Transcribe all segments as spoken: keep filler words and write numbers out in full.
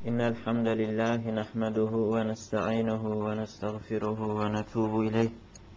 إن الحمد لله نحمده ونستعينه ونستغفره ونتوب إليه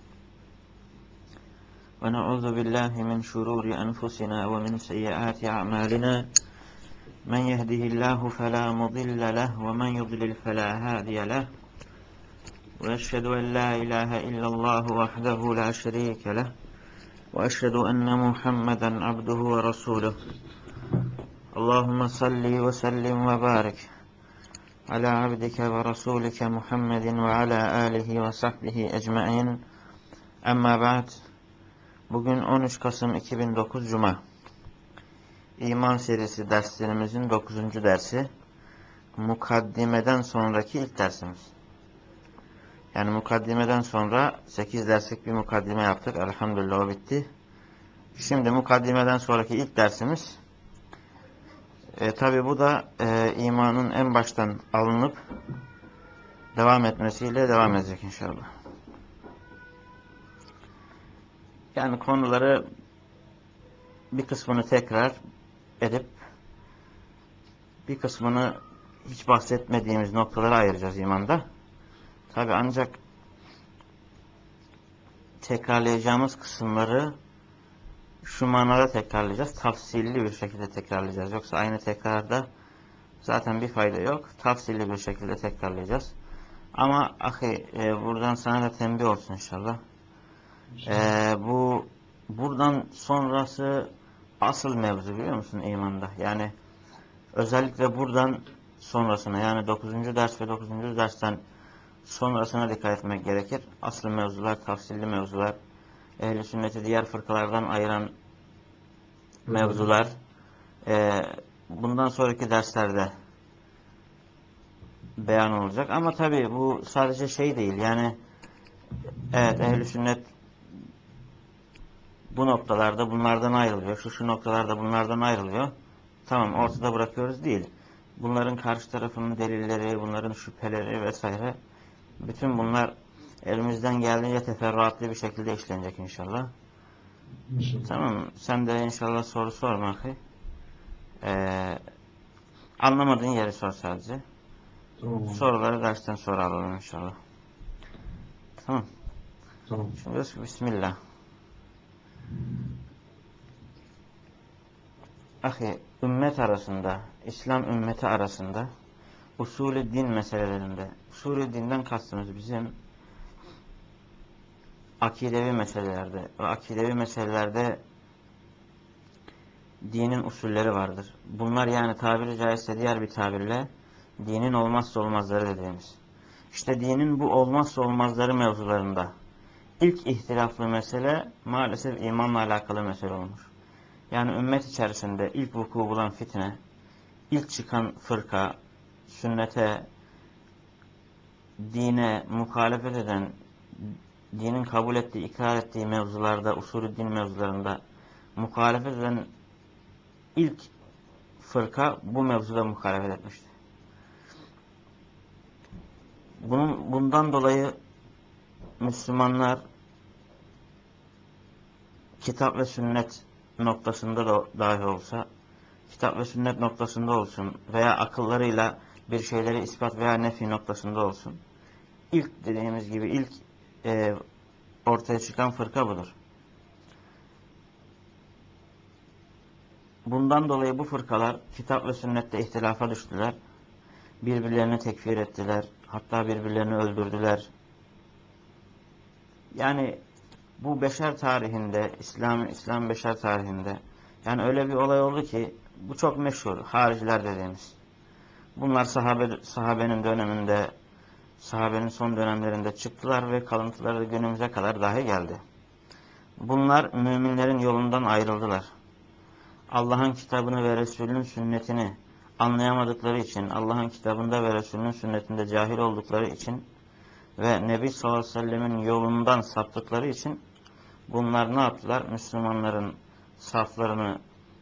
ونعوذ بالله من شرور أنفسنا ومن سيئات أعمالنا من يهده الله فلا مضل له ومن يضلل فلا هادي له وأشهد أن لا إله إلا الله وحده لا شريك له وأشهد أن محمدا عبده ورسوله اللهم صل وسلم وبارك على عبدك ورسولك محمد وعلى آله وصحبه ecmaîn. Amma ba'd. Bugün on üç Kasım iki bin dokuz Cuma. İman serisi derslerimizin dokuzuncu dersi. Mukaddimeden sonraki ilk dersimiz. Yani mukaddimeden sonra sekiz derslik bir mukaddime yaptık. Elhamdülillah o bitti. Şimdi mukaddimeden sonraki ilk dersimiz. E, Tabi bu da e, imanın en baştan alınıp devam etmesiyle devam edecek inşallah. Yani konuları bir kısmını tekrar edip bir kısmını hiç bahsetmediğimiz noktalara ayıracağız imanda. Tabi ancak tekrarlayacağımız kısımları şu manada tekrarlayacağız. Tafsilli bir şekilde tekrarlayacağız. Yoksa aynı tekrarda zaten bir fayda yok. Tafsilli bir şekilde tekrarlayacağız. Ama ahi e, buradan sana da tembih olsun inşallah. E, bu buradan sonrası asıl mevzu, biliyor musun imanda? Yani özellikle buradan sonrasına, yani dokuzuncu ders ve dokuzuncu dersten sonrasına dikkat etmek gerekir. Asıl mevzular, tafsilli mevzular, ehl-i sünneti diğer fırkalardan ayıran mevzular e, bundan sonraki derslerde beyan olacak. Ama tabii bu sadece şey değil. Yani evet, ehl-i sünnet bu noktalarda bunlardan ayrılıyor. Şu şu noktalarda bunlardan ayrılıyor. Tamam, ortada bırakıyoruz değil. Bunların karşı tarafının delilleri, bunların şüpheleri vesaire, bütün bunlar elimizden geldiğince teferruatlı bir şekilde işlenecek inşallah. İnşallah. Tamam, sen de inşallah soru sorma. Ee, anlamadığın yeri sor sadece. Tamam. Soruları dersten sonra alalım inşallah. Tamam. Tamam. Şimdi bismillah. Ahi, ümmet arasında, İslam ümmeti arasında usulü din meselelerinde, usulü dinden kastımız bizim akidevi meselelerde ve akidevi meselelerde dinin usulleri vardır. Bunlar yani tabiri caizse diğer bir tabirle dinin olmazsa olmazları dediğimiz. İşte dinin bu olmazsa olmazları mevzularında ilk ihtilaflı mesele maalesef imanla alakalı mesele olmuş. Yani ümmet içerisinde ilk vuku bulan fitne, ilk çıkan fırka, sünnete, dine muhalefet eden, dinin kabul ettiği, ikrar ettiği mevzularda, usulü din mevzularında muhalefet eden ilk fırka bu mevzuda muhalefet etmişti. Bunun, bundan dolayı Müslümanlar kitap ve sünnet noktasında da dahi olsa, kitap ve sünnet noktasında olsun veya akıllarıyla bir şeyleri ispat veya nefi noktasında olsun, İlk dediğimiz gibi ilk e, ortaya çıkan fırka budur. Bundan dolayı bu fırkalar kitap ve sünnette ihtilafa düştüler. Birbirlerini tekfir ettiler. Hatta birbirlerini öldürdüler. Yani bu beşer tarihinde, İslam İslam beşer tarihinde, yani öyle bir olay oldu ki bu çok meşhur, hariciler dediğimiz. Bunlar sahabe, sahabenin döneminde, sahabenin son dönemlerinde çıktılar ve kalıntıları günümüze kadar dahi geldi. Bunlar müminlerin yolundan ayrıldılar. Allah'ın kitabını ve Resulünün sünnetini anlayamadıkları için, Allah'ın kitabında ve Resulünün sünnetinde cahil oldukları için ve Nebi sallallahu aleyhi ve sellemin yolundan saptıkları için bunlar ne yaptılar? Müslümanların saflarını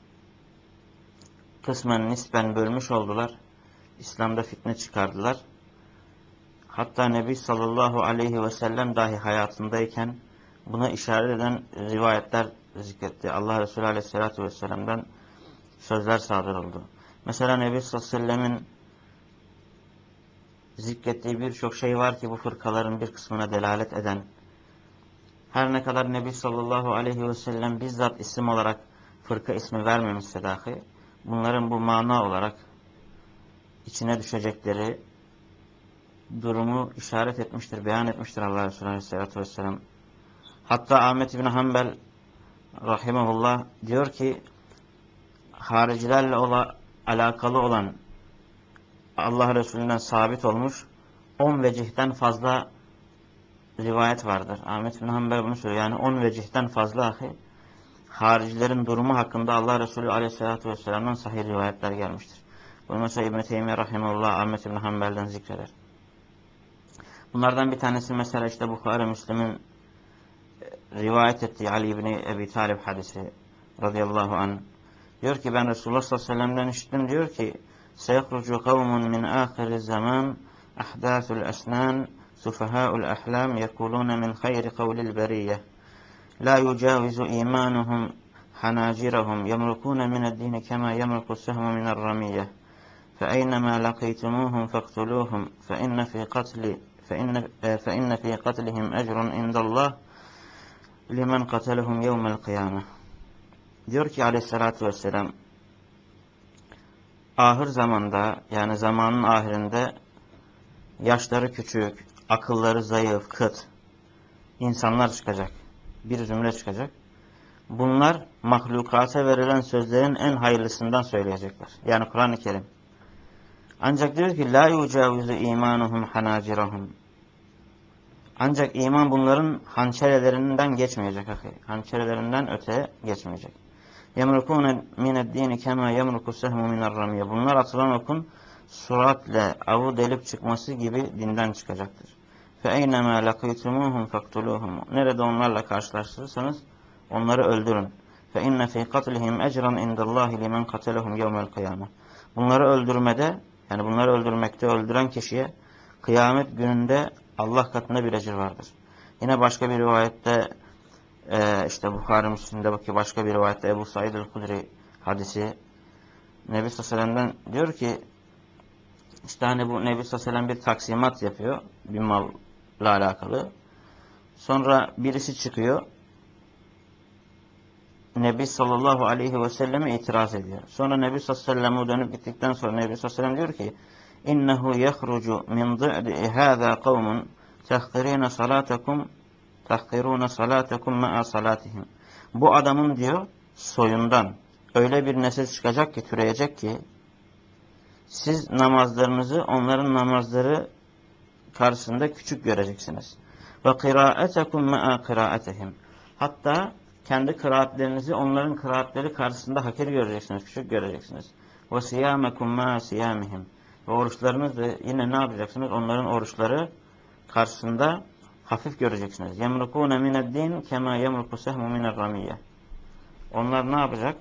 kısmen nispen bölmüş oldular. İslam'da fitne çıkardılar. Hatta Nebi sallallahu aleyhi ve sellem dahi hayatındayken buna işaret eden rivayetler zikretti. Allah Resulü aleyhissalatü vesselam'dan sözler sadır oldu. Mesela Nebi sallallahu aleyhi ve sellemin zikrettiği birçok şey var ki bu fırkaların bir kısmına delalet eden. Her ne kadar Nebi sallallahu aleyhi ve sellem bizzat isim olarak fırka ismi vermemişse dahi, bunların bu mana olarak içine düşecekleri durumu işaret etmiştir, beyan etmiştir Allah Resulü aleyhissalatü vesselam. Hatta Ahmet İbni Hanbel rahimahullah diyor ki, haricilerle ola, alakalı olan Allah Resulü'nden sabit olmuş on vecihten fazla rivayet vardır. Ahmet bin Hanbel bunu söylüyor. Yani on vecihten fazla ahi haricilerin durumu hakkında Allah Resulü aleyhissalatü vesselam'dan sahih rivayetler gelmiştir. Bunu mesela İbn-i Teymiye rahimahullah Ahmet bin Hanbel'den zikreder. Bunlardan bir tanesi mesela işte Bukhari Müslim'in rivayet ettiği Ali İbni Ebi Talib hadisi radıyallahu anh. Diyor ki ben Resulullah sallallahu aleyhi ve sellem'den işittim, diyor ki seyekrucu kavmun min ahiri zaman ahdathul esnan sufaha'ul ahlam yekuluna min hayri kavlil beriyye la yucavizu imanuhum hanacirahum yemrukuna mined dini kema yemruku sehmu minel ramiyye فأينما لقيتموهم فاقتلوهم فإن في قتل فإن فإن في قتلهم أجر عند الله لمن قتلهم يوم القيامة. Diyor ki aleyhissalatü vesselam, ahir zamanda, yani zamanın ahirinde yaşları küçük, akılları zayıf, kıt insanlar çıkacak. Bir zümre çıkacak. Bunlar mahlukata verilen sözlerin en hayırlısından söyleyecekler. Yani Kur'an-ı Kerim. Ancak diyor ki la yucavizu imanuhum hanacirahum. Ancak iman bunların hançerelerinden geçmeyecek. Hançerelerinden öteye geçmeyecek. Yemrukune mined dini kema yemruku sehmu minar ramiye. Bunlar atılan okun süratle avu delip çıkması gibi dinden çıkacaktır. Fe eynemâ lakîtumûhum faktulûhum. Nerede onlarla karşılaştırırsanız onları öldürün. Fe inne fî katlihim ecran indallâhi limen katelehum yevmel kıyâme. Bunları öldürmede, yani bunları öldürmekte öldüren kişiye kıyamet gününde Allah katında bir ecir vardır. Yine başka bir rivayette Ee, işte Bukhari Müslim'de bakıyor, başka bir rivayette Ebu Said el-Hudri hadisi Nebi sallallahu aleyhi ve sellem'den diyor ki işte hani bu Nebi sallallahu aleyhi ve sellem bir taksimat yapıyor bir malla alakalı. Sonra birisi çıkıyor, Nebi sallallahu aleyhi ve selleme itiraz ediyor. Sonra Nebi sallallahu aleyhi ve sellem'e dönüp gittikten sonra Nebi sallallahu aleyhi ve sellem diyor ki innehu yehrucu min dı'di hâzâ kavmun tehkirîne salâtekum tahkirûne salâtekum ma'a salâtihim. Bu adamın diyor soyundan öyle bir nesil çıkacak ki, türeyecek ki siz namazlarınızı onların namazları karşısında küçük göreceksiniz. Ve kıraatekum ma'a kıraatihim. Hatta kendi kıraatlerinizi onların kıraatleri karşısında hakir göreceksiniz, küçük göreceksiniz. Ve siyamekum ma'a siyamihim. Ve oruçlarınızı yine ne yapacaksınız? Onların oruçları karşısında hafif göreceksiniz. Yemrukûne mineddin kema yemruku sehmu minel ramiyye. Onlar ne yapacak?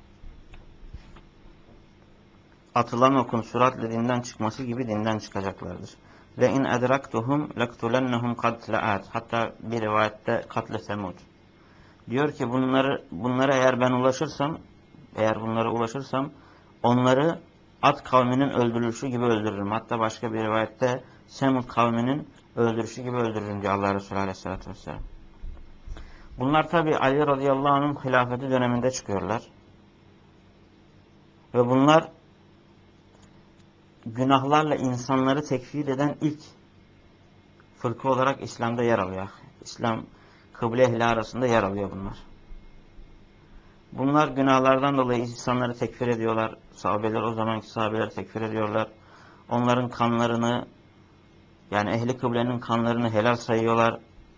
Atılan okun süratle dinden çıkması gibi dinden çıkacaklardır. Ve in edraktuhum lektulennehum katle'at. Hatta bir rivayette katle semud. Diyor ki bunları bunlara eğer ben ulaşırsam, eğer bunlara ulaşırsam onları Ad kavminin öldürülüşü gibi öldürürüm. Hatta başka bir rivayette Semud kavminin öldürüşü gibi öldürürüm diyor Allah Resulü aleyhissalatü vesselam. Bunlar tabi Ali radıyallahu anh'ın hilafeti döneminde çıkıyorlar. Ve bunlar günahlarla insanları tekfir eden ilk fırka olarak İslam'da yer alıyor. İslam kıble ehli arasında yer alıyor bunlar. Bunlar günahlardan dolayı insanları tekfir ediyorlar. Sahabeler, o zamanki sahabeler tekfir ediyorlar. Onların kanlarını, yani ehli kıblenin kanlarını helal sayıyorlar.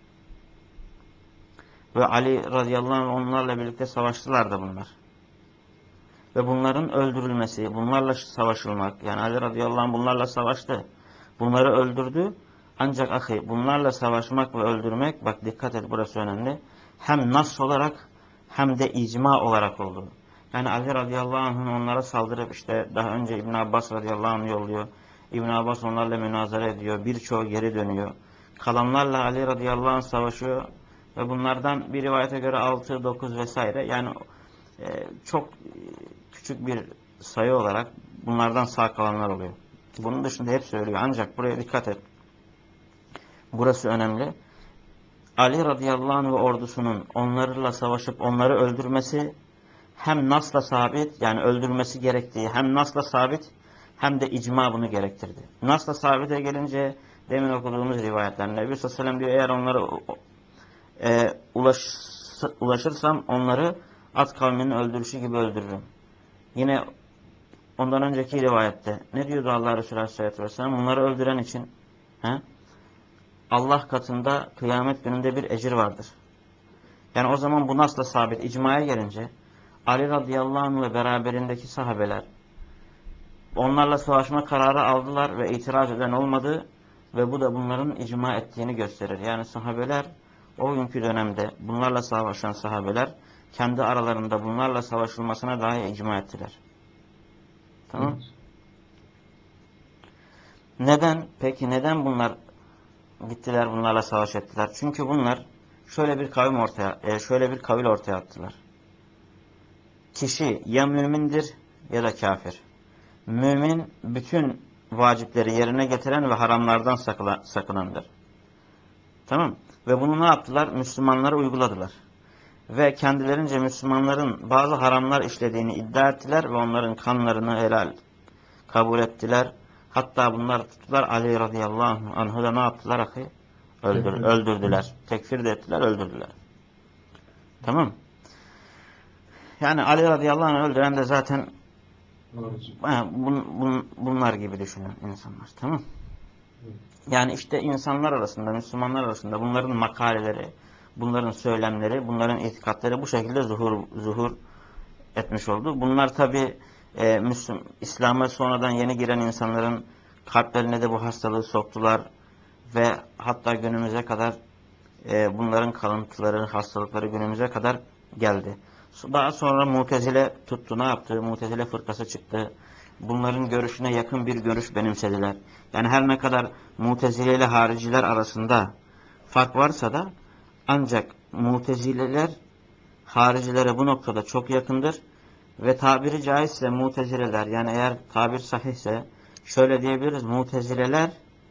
Ve Ali radıyallahu anh onlarla birlikte savaştılar da bunlar. Ve bunların öldürülmesi, bunlarla savaşılmak, yani Ali radıyallahu anh bunlarla savaştı. Bunları öldürdü. Ancak ahi bunlarla savaşmak ve öldürmek, bak dikkat et burası önemli. Hem nas olarak hem de icma olarak oldu. Yani Ali radıyallahu anh'ın onlara saldırıp işte daha önce İbn Abbas radıyallahu anh yolluyor. İbn Abbas onlarla münazara ediyor. Birçoğu geri dönüyor. Kalanlarla Ali radıyallahu anh savaşıyor. Ve bunlardan bir rivayete göre altı, dokuz vesaire. Yani e, çok küçük bir sayı olarak bunlardan sağ kalanlar oluyor. Bunun dışında hep söylüyor. Ancak buraya dikkat et. Burası önemli. Ali radıyallahu anh ve ordusunun onlarla savaşıp onları öldürmesi hem nasla sabit, yani öldürmesi gerektiği hem nasla sabit hem de icma bunu gerektirdi. Nasla sabite gelince demin okuduğumuz rivayetler. Nebi sallallahu aleyhi ve sellem diyor, eğer onları e, ulaş, ulaşırsam onları at kavminin öldürüşü gibi öldürürüm. Yine ondan önceki rivayette ne diyordu Allah Resulü aleyhissalatü vesselam? Onları öldüren için he, Allah katında kıyamet gününde bir ecir vardır. Yani o zaman bu nasla sabit, icmaya gelince Ali radıyallahu anh ve beraberindeki sahabeler onlarla savaşma kararı aldılar ve itiraz eden olmadı ve bu da bunların icma ettiğini gösterir. Yani sahabeler o günkü dönemde bunlarla savaşan sahabeler kendi aralarında bunlarla savaşılmasına dahi icma ettiler. Tamam. Evet. Neden? Peki neden bunlar gittiler bunlarla savaş ettiler? Çünkü bunlar şöyle bir kavim ortaya, e, şöyle bir kavil ortaya attılar. Kişi ya mümindir ya da kafir. Mümin bütün vacipleri yerine getiren ve haramlardan sakınandır. Tamam. Ve bunu ne yaptılar? Müslümanlara uyguladılar. Ve kendilerince Müslümanların bazı haramlar işlediğini iddia ettiler ve onların kanlarını helal kabul ettiler. Hatta bunlar tuttular Ali radıyallahu anh'ı da ne yaptılar ahi? Öldür, Tekfir. öldürdüler. Tekfir de ettiler, öldürdüler. Tamam. Yani Ali radıyallahu anh'ı öldüren de zaten bun, bun, bunlar gibi düşünün insanlar. Tamam. Yani işte insanlar arasında, Müslümanlar arasında bunların makaleleri, bunların söylemleri, bunların itikatları bu şekilde zuhur, zuhur etmiş oldu. Bunlar tabi e, Müslüm, İslam'a sonradan yeni giren insanların kalplerine de bu hastalığı soktular ve hatta günümüze kadar e, bunların kalıntıları, hastalıkları günümüze kadar geldi. Daha sonra Mutezile tuttu, ne yaptı? Mutezile fırkası çıktı. Bunların görüşüne yakın bir görüş benimsediler. Yani her ne kadar Mutezile ile hariciler arasında fark varsa da ancak Mutezileler haricilere bu noktada çok yakındır. Ve tabiri caizse Mutezileler, yani eğer tabir sahihse şöyle diyebiliriz: Mutezileler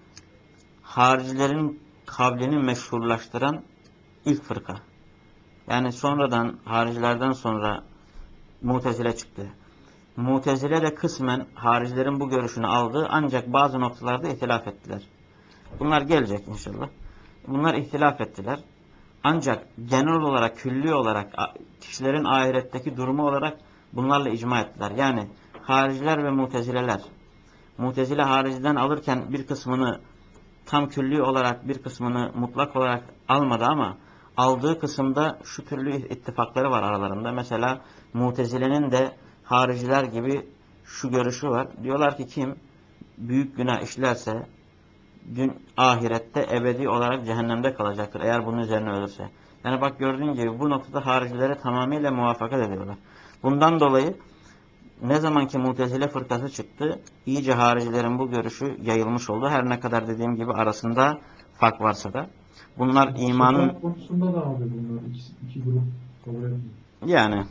haricilerin kavlini meşhurlaştıran ilk fırka. Yani sonradan haricilerden sonra Mutezile çıktı. Mutezile de kısmen haricilerin bu görüşünü aldı ancak bazı noktalarda ihtilaf ettiler. Bunlar gelecek inşallah. Bunlar ihtilaf ettiler. Ancak genel olarak, külli olarak, kişilerin ahiretteki durumu olarak bunlarla icma ettiler. Yani hariciler ve mutezileler, mutezile hariciden alırken bir kısmını tam külli olarak, bir kısmını mutlak olarak almadı ama aldığı kısımda şu türlü ittifakları var aralarında. Mesela mutezilenin de hariciler gibi şu görüşü var. Diyorlar ki kim büyük günah işlerse dün ahirette ebedi olarak cehennemde kalacaktır eğer bunun üzerine ölürse. Yani bak, gördüğün gibi bu noktada haricilere tamamıyla muvaffakat ediyorlar. Bundan dolayı ne zaman ki Mutezile fırkası çıktı, iyice haricilerin bu görüşü yayılmış oldu. Her ne kadar dediğim gibi arasında fark varsa da. Bunlar imanın... Şefaat konusunda da abi bunlar iki, iki grup kabul etmiyor. Yani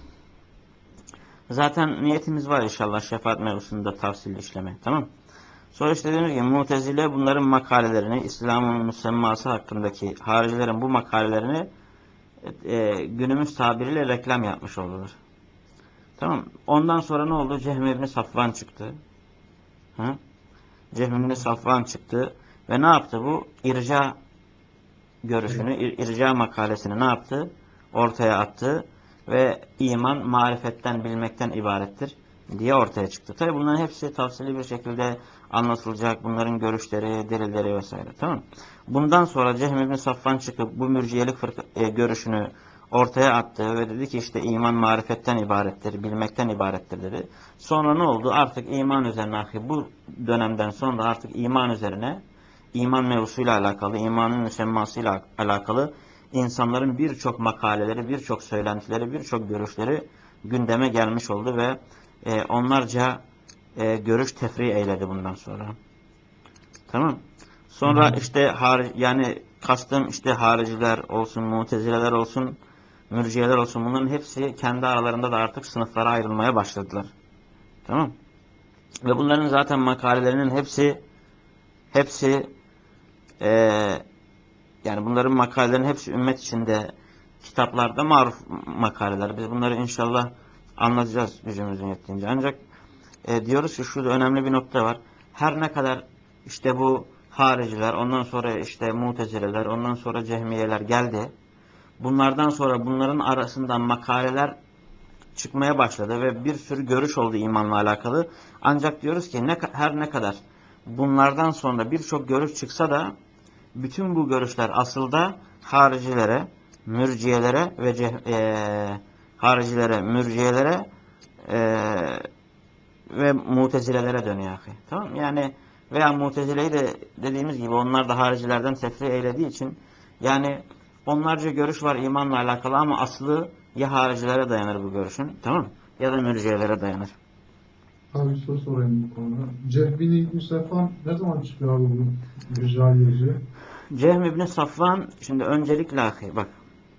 zaten niyetimiz var inşallah şefaat mevzusunda tafsil işleme. Tamam. Sonra işte dediğimiz gibi Mutezile bunların makalelerini, İslam'ın müsemması hakkındaki haricilerin bu makalelerini e, günümüz tabiriyle reklam yapmış oldular. Tamam. Ondan sonra ne oldu? Cehm ibn Safvan çıktı. Hı? Cehm ibn Safvan çıktı ve ne yaptı bu? İrca görüşünü, ir, irca makalesini ne yaptı? Ortaya attı ve iman marifetten, bilmekten ibarettir diye ortaya çıktı. Tabi bunların hepsi tafsili bir şekilde anlatılacak. Bunların görüşleri, delilleri vesaire. Tamam. Bundan sonra Cehm ibn Safvan çıkıp bu mürciyelik fırka, e, görüşünü ortaya attı ve dedi ki işte iman marifetten ibarettir, bilmekten ibarettir dedi. Sonra ne oldu? Artık iman üzerine, bu dönemden sonra artık iman üzerine, iman mevzusuyla alakalı, imanın müsemmasıyla alakalı insanların birçok makaleleri, birçok söylentileri, birçok görüşleri gündeme gelmiş oldu ve e, onlarca e, görüş tefri eyledi bundan sonra. Tamam. Sonra işte har yani kastım işte hariciler olsun, mutezileler olsun, mürciyeler olsun, bunların hepsi kendi aralarında da artık sınıflara ayrılmaya başladılar. Tamam. Ve bunların zaten makalelerinin hepsi hepsi e, yani bunların makalelerinin hepsi ümmet içinde kitaplarda maruf makaleler. Biz bunları inşallah anlatacağız gücümüzün yettiğince. Ancak e, diyoruz ki şurada önemli bir nokta var. Her ne kadar işte bu hariciler, ondan sonra işte mutezileler, ondan sonra cehmiyeler geldi. Bunlardan sonra bunların arasından makaleler çıkmaya başladı ve bir sürü görüş oldu imanla alakalı. Ancak diyoruz ki ne, her ne kadar bunlardan sonra birçok görüş çıksa da bütün bu görüşler aslında haricilere, mürciyelere ve ceh, e, haricilere, mürciyelere e, ve mutezilelere dönüyor. Tamam? Yani veya mutezileyi de dediğimiz gibi onlar da haricilerden tefri eylediği için yani onlarca görüş var imanla alakalı ama aslı ya haricilere dayanır bu görüşün, tamam, ya da mürciyelere dayanır. Abi bir soru sorayım bu konuda. Cehbini İbn-i Safvan ne zaman çıkıyor abi bu Rical yazıyor? Cehm İbni Safvan, şimdi öncelikle ahi, bak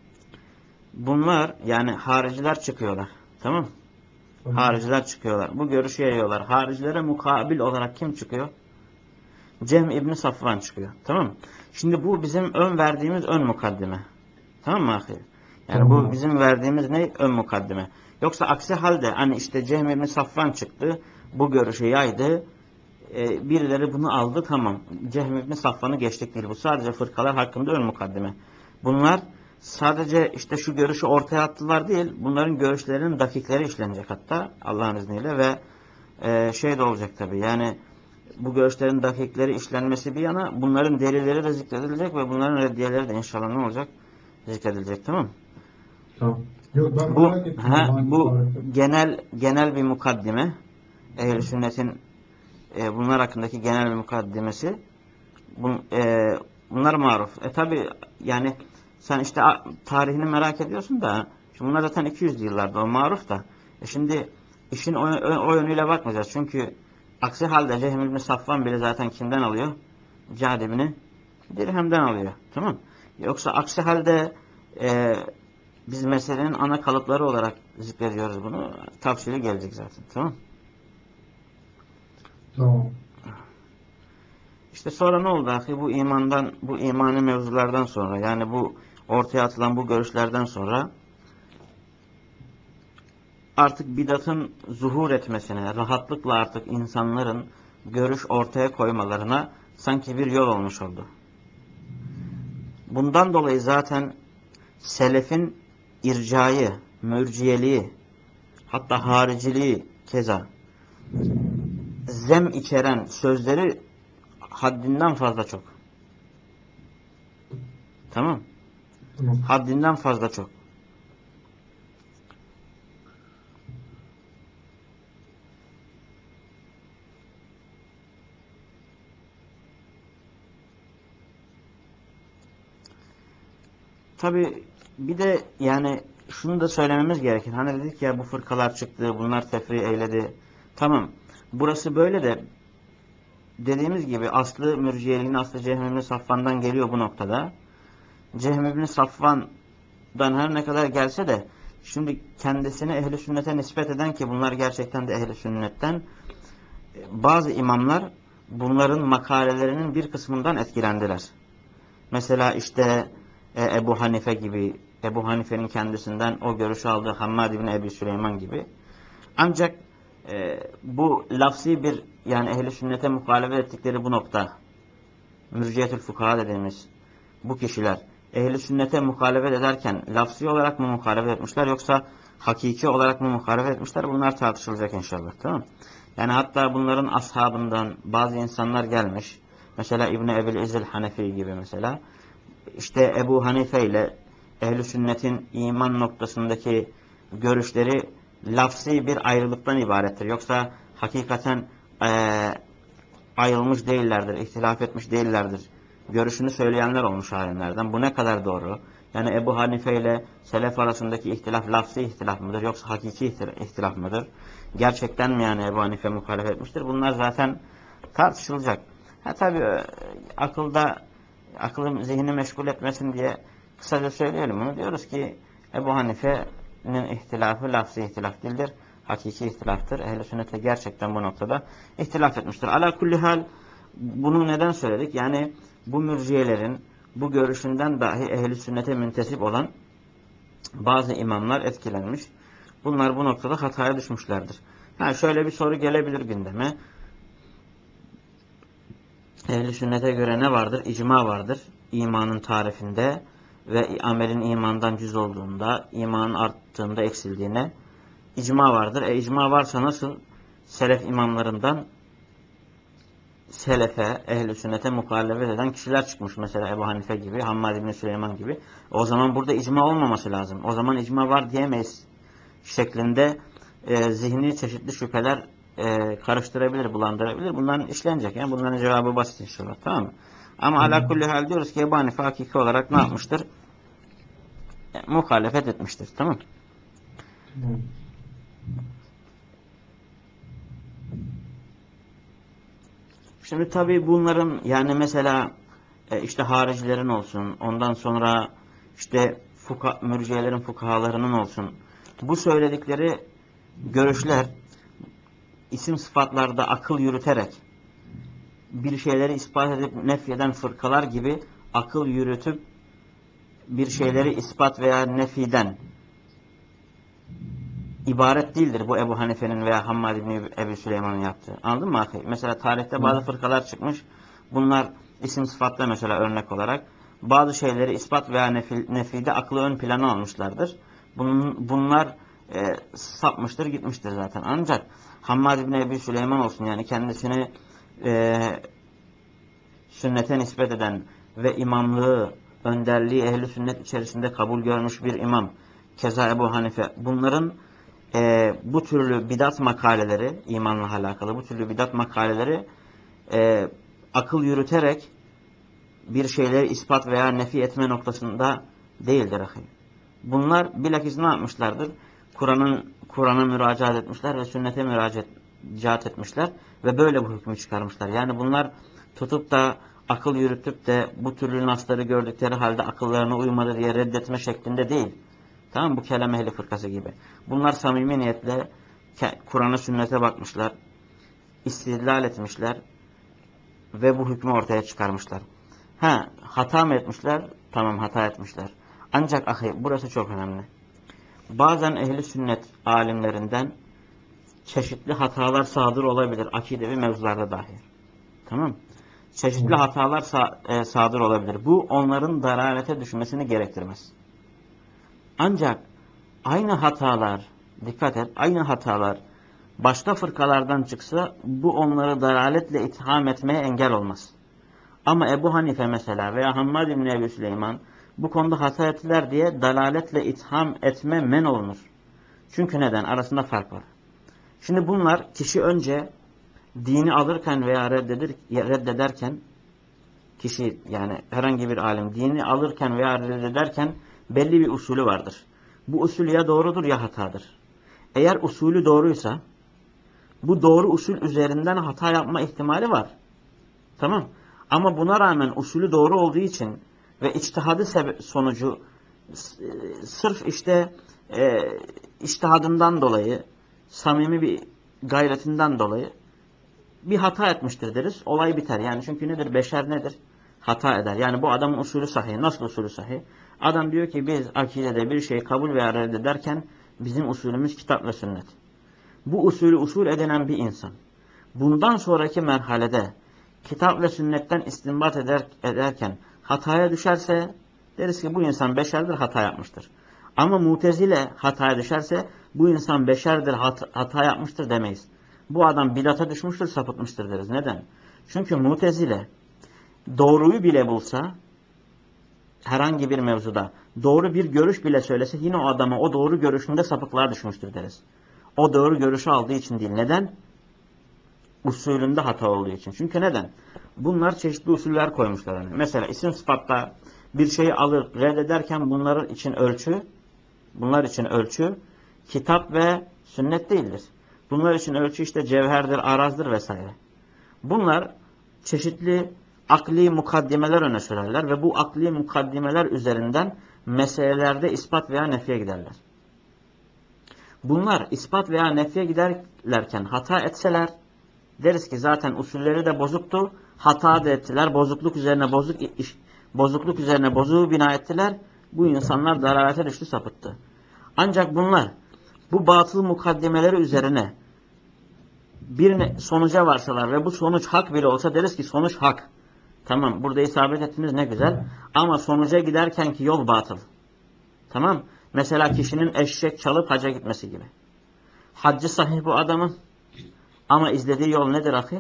bunlar yani hariciler çıkıyorlar, tamam, Tamam. hariciler çıkıyorlar, bu görüşü yayıyorlar. Haricilere mukabil olarak kim çıkıyor? Cehm İbni Safvan çıkıyor, tamam. Şimdi bu bizim ön verdiğimiz ön mukaddime, tamam mı ahi? Yani Tamam bu abi. bizim verdiğimiz ne? Ön mukaddime. Yoksa aksi halde hani işte Cehm İbni Safvan çıktı, bu görüşü yaydı, e, birileri bunu aldı, tamam. Cehm İbni Safvan'ı geçtik değil. Bu sadece fırkalar hakkında ön mukaddime. Bunlar sadece işte şu görüşü ortaya attılar değil, bunların görüşlerinin dakikleri işlenecek hatta Allah'ın izniyle ve e, şey de olacak tabii. Yani bu görüşlerin dakikleri işlenmesi bir yana bunların delilleri de zikredilecek ve bunların reddiyeleri de inşallah ne olacak? Zikredilecek, tamam mı? Tamam. Yok ben Bu merak ettim abi ha, hangi bu tarihte. genel genel bir mukaddime. Ehl-i sünnetin e, bunlar hakkındaki genel bir mukaddimesi. Bun, e, bunlar maruf. E tabi yani sen işte a, tarihini merak ediyorsun da şimdi bunlar zaten iki yüzlü yıllarda o maruf da. E şimdi işin o, o, o yönüyle bakmayacağız. Çünkü aksi halde Cehm İbni Safvan bile zaten kimden alıyor? Cad İbni Dirhem'den alıyor. Tamam. Yoksa aksi halde e, biz meselenin ana kalıpları olarak zikrediyoruz bunu. Tavsiyeli gelecek zaten. Tamam. Tamam. İşte sonra ne oldu ahi? Bu imandan, bu imani mevzulardan sonra, yani bu ortaya atılan bu görüşlerden sonra artık bidatın zuhur etmesine, rahatlıkla artık insanların görüş ortaya koymalarına sanki bir yol olmuş oldu. Bundan dolayı zaten selefin ircayı, mürciyeliği, hatta hariciliği keza zem içeren sözleri haddinden fazla çok. Tamam? Tamam. Haddinden fazla çok. Tabi bir de yani şunu da söylememiz gerekir. Hani dedik ya bu fırkalar çıktı, bunlar tefri eyledi. Tamam. Burası böyle de dediğimiz gibi aslı mürciyeliğin aslı Cehm İbni Safvan'dan geliyor bu noktada. Cehm İbni Safvan'dan her ne kadar gelse de şimdi kendisini ehli sünnete nispet eden ki bunlar gerçekten de ehli sünnetten bazı imamlar bunların makalelerinin bir kısmından etkilendiler. Mesela işte e, Ebu Hanife gibi, Ebu Hanife'nin kendisinden o görüşü aldığı Hammad ibn Ebi Süleyman gibi. Ancak e, bu lafzi bir yani ehli sünnete muhalefet ettikleri bu nokta, mürciyetül fukaha dediğimiz bu kişiler ehli sünnete muhalefet ederken lafzi olarak mı muhalefet etmişler yoksa hakiki olarak mı muhalefet etmişler? Bunlar tartışılacak inşallah. Tamam mı? Yani hatta bunların ashabından bazı insanlar gelmiş. Mesela İbn Ebil İzil Hanefi gibi mesela. İşte Ebu Hanife ile ehl-i sünnetin iman noktasındaki görüşleri lafzi bir ayrılıktan ibarettir. Yoksa hakikaten e, ayrılmış değillerdir, ihtilaf etmiş değillerdir. Görüşünü söyleyenler olmuş alimlerden. Bu ne kadar doğru? Yani Ebu Hanife ile selef arasındaki ihtilaf lafzi ihtilaf mıdır yoksa hakiki ihtilaf mıdır? Gerçekten mi yani Ebu Hanife muhalefet etmiştir? Bunlar zaten tartışılacak. Ha tabii akılda akılım zihni meşgul etmesin diye kısaca söyleyelim bunu. Diyoruz ki Ebu Hanife'nin ihtilafı lafzi ihtilaf değildir. hakiki ihtilaftır. Ehl-i sünnete gerçekten bu noktada ihtilaf etmiştir. Ala kulli hal bunu neden söyledik? Yani bu mürciyelerin bu görüşünden dahi ehl-i sünnete müntesip olan bazı imamlar etkilenmiş. Bunlar bu noktada hataya düşmüşlerdir. Ha, şöyle bir soru gelebilir gündeme. Ehl-i sünnete göre ne vardır? İcma vardır. İmanın tarifinde ve amelin imandan cüz olduğunda, imanın arttığında, eksildiğine icma vardır. E icma varsa nasıl selef imamlarından selefe, ehl-i sünnete muhalefet eden kişiler çıkmış. Mesela Ebu Hanife gibi, Hammad ibn Süleyman gibi. O zaman burada icma olmaması lazım. O zaman icma var diyemeyiz şeklinde e, zihni çeşitli şüpheler e, karıştırabilir, bulandırabilir. Bunların işlenecek. Yani bunların cevabı basit inşallah. Tamam mı? Ama ala kulli hal diyoruz ki Ebu Hanife hakiki olarak ne yapmıştır? E, muhalefet etmiştir. Tamam mı? Tamam. Şimdi tabii bunların yani mesela e, işte haricilerin olsun, ondan sonra işte fuka, mürciyelerin fukahalarının olsun. Bu söyledikleri görüşler isim sıfatlarda akıl yürüterek bir şeyleri ispat edip nefyeden fırkalar gibi akıl yürütüp bir şeyleri ispat veya nefiden ibaret değildir bu Ebu Hanife'nin veya Hammad ibn Ebu Süleyman'ın yaptığı. Anladın mı akı? Mesela tarihte bazı fırkalar çıkmış. Bunlar isim sıfatta mesela örnek olarak bazı şeyleri ispat veya nefi, nefide aklı ön plana almışlardır. Bunun, bunlar e, sapmıştır, gitmiştir zaten. Ancak Hammad ibn Ebu Süleyman olsun yani kendisini e, sünnete nispet eden ve imamlığı, önderliği ehli sünnet içerisinde kabul görmüş bir imam. Keza Ebu Hanife. Bunların e, bu türlü bidat makaleleri, imanla alakalı bu türlü bidat makaleleri e, akıl yürüterek bir şeyleri ispat veya nefi etme noktasında değildir. Bunlar bilakis ne yapmışlardır? Kur'an'ın Kur'an'a müracaat etmişler ve sünnete müracaat etmişler ve böyle bu hükmü çıkarmışlar. Yani bunlar tutup da akıl yürütüp de bu türlü nasları gördükleri halde akıllarına uymadı diye reddetme şeklinde değil. Tamam mı? Bu kelam ehli fırkası gibi. Bunlar samimi niyetle Kur'an'a sünnete bakmışlar, istidlal etmişler ve bu hükmü ortaya çıkarmışlar. Ha, hata mı etmişler? Tamam, hata etmişler. Ancak ahi, burası çok önemli. Bazen ehli sünnet alimlerinden çeşitli hatalar sadır olabilir. Akidevi mevzularda dahi. Tamam. Çeşitli hatalar sa e, sadır olabilir. Bu onların dalalete düşmesini gerektirmez. Ancak aynı hatalar, dikkat et, aynı hatalar başka fırkalardan çıksa bu onları dalaletle itham etmeye engel olmaz. Ama Ebu Hanife mesela veya Hammad ibn Ebu Süleyman bu konuda hata ettiler diye dalaletle itham etme men olunur. Çünkü neden? Arasında fark var. Şimdi bunlar kişi önce dini alırken veya reddedir, reddederken kişi yani herhangi bir alim dini alırken veya reddederken belli bir usulü vardır. Bu usul ya doğrudur ya hatadır. Eğer usulü doğruysa bu doğru usul üzerinden hata yapma ihtimali var. Tamam. Ama buna rağmen usulü doğru olduğu için ve içtihadı sonucu sırf işte e, içtihadından dolayı samimi bir gayretinden dolayı bir hata etmiştir deriz. Olay biter. Yani çünkü nedir? Beşer nedir? Hata eder. Yani bu adamın usulü sahih. Nasıl usulü sahih? Adam diyor ki biz akidede bir şeyi kabul veya reddederken bizim usulümüz kitap ve sünnet. Bu usulü usul edinen bir insan. Bundan sonraki merhalede kitap ve sünnetten istinbat eder, ederken hataya düşerse deriz ki bu insan beşerdir, hata yapmıştır. Ama Mutezile hataya düşerse bu insan beşerdir, hat, hata yapmıştır demeyiz. Bu adam bidata düşmüştür, sapıtmıştır deriz. Neden? Çünkü Mutezile doğruyu bile bulsa herhangi bir mevzuda doğru bir görüş bile söylese yine o adama o doğru görüşünde sapıklığa düşmüştür deriz. O doğru görüşü aldığı için değil. Neden? Usulünde hata olduğu için. Çünkü neden? Bunlar çeşitli usuller koymuşlar. Yani. Mesela isim sıfatta bir şeyi alır, reddederken bunların için ölçü, bunlar için ölçü, kitap ve sünnet değildir. Bunlar için ölçü işte cevherdir, arazdır vesaire. Bunlar çeşitli akli mukaddimeler öne sürerler ve bu akli mukaddimeler üzerinden meselelerde ispat veya nefiye giderler. Bunlar ispat veya nefye giderlerken hata etseler, deriz ki zaten usulleri de bozuktu, hata da ettiler, bozukluk üzerine bozuk iş, bozukluk üzerine bozuğu bina ettiler, bu insanlar dalalete düştü, sapıttı. Ancak bunlar bu batıl mukaddimeleri üzerine bir sonuca varsalar ve bu sonuç hak bile olsa, deriz ki sonuç hak. Tamam, burada isabet ettiniz, ne güzel, ama sonuca giderkenki yol batıl. Tamam, mesela kişinin eşek çalıp hacca gitmesi gibi. Haccı sahih bu adamın, ama izlediği yol nedir ahi?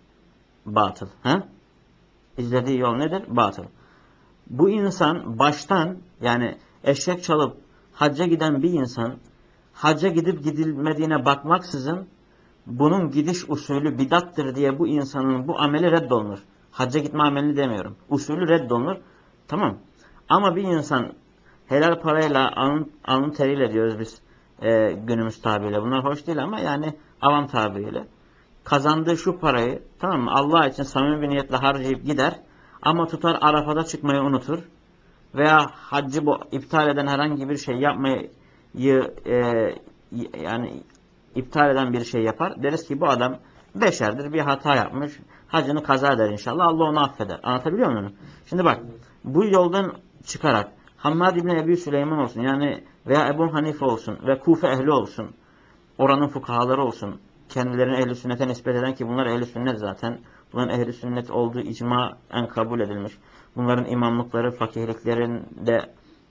Batıl. He? İzlediği yol nedir? Batıl. Bu insan baştan, yani eşek çalıp hacca giden bir insan, hacca gidip gidilmediğine bakmaksızın bunun gidiş usulü bidattır diye bu insanın bu ameli reddolunur. Hacca gitme amelini demiyorum. Usulü reddolunur. Tamam. Ama bir insan helal parayla, alın, alın teriyle diyoruz biz e, günümüz tabiriyle. Bunlar hoş değil ama yani avam tabiriyle. Kazandığı şu parayı, tamam mı, Allah için samimi bir niyetle harcayıp gider. Ama tutar Arafat'a çıkmayı unutur. Veya haccı bu, iptal eden herhangi bir şey yapmayı e, yani iptal eden bir şey yapar. Deriz ki bu adam beşerdir, bir hata yapmış. Hacını kaza eder inşallah. Allah onu affeder. Anlatabiliyor muyum? Şimdi bak, bu yoldan çıkarak Hammad İbni Ebu Süleyman olsun, yani veya Ebu Hanife olsun ve Kufe ehli olsun, oranın fukahaları olsun, kendilerini ehl-i sünnete nispet eden, ki bunlar ehl-i sünnet zaten. Bunların ehl-i sünnet olduğu icmaen kabul edilmiş. Bunların imamlıkları, fakihliklerinde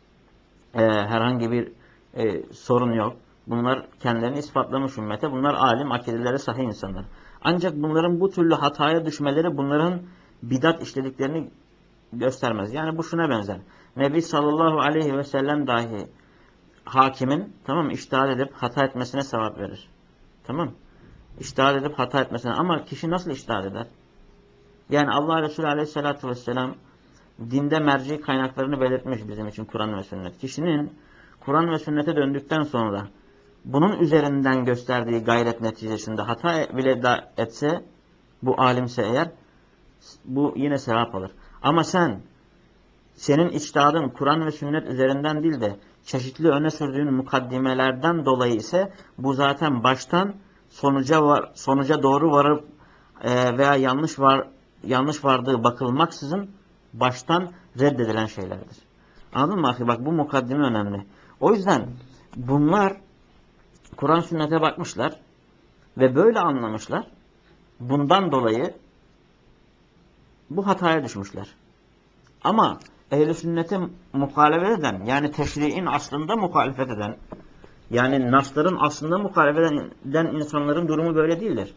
e, herhangi bir e, sorun yok. Bunlar kendilerini ispatlamış ümmete. Bunlar alim, akideleri sahih insanlar. Ancak bunların bu türlü hataya düşmeleri bunların bidat işlediklerini göstermez. Yani bu şuna benzer. Nebi sallallahu aleyhi ve sellem dahi hakimin, tamam mı, içtihad edip hata etmesine sevap verir. Tamam. İçtihad edip hata etmesine. Ama kişi nasıl içtihad eder? Yani Allah Resulü aleyhissalatü vesselam dinde merci kaynaklarını belirtmiş bizim için, Kur'an ve sünnet. Kişinin Kur'an ve sünnete döndükten sonra bunun üzerinden gösterdiği gayret neticesinde hata bile da etse, bu alimse eğer, bu yine sevap alır. Ama sen, senin içtihadın Kur'an ve sünnet üzerinden değil de çeşitli öne sürdüğün mukaddimelerden dolayı ise, bu zaten baştan sonuca var, sonuca doğru varıp e, veya yanlış var yanlış vardığı bakılmaksızın baştan reddedilen şeylerdir. Anladın mı ahi? Bak, bu mukaddime önemli. O yüzden bunlar Kur'an sünnete bakmışlar ve böyle anlamışlar. Bundan dolayı bu hataya düşmüşler. Ama ehl-i sünnete muhalefet eden, yani teşri'in aslında muhalefet eden, yani nasların aslında muhalefet eden insanların durumu böyle değildir.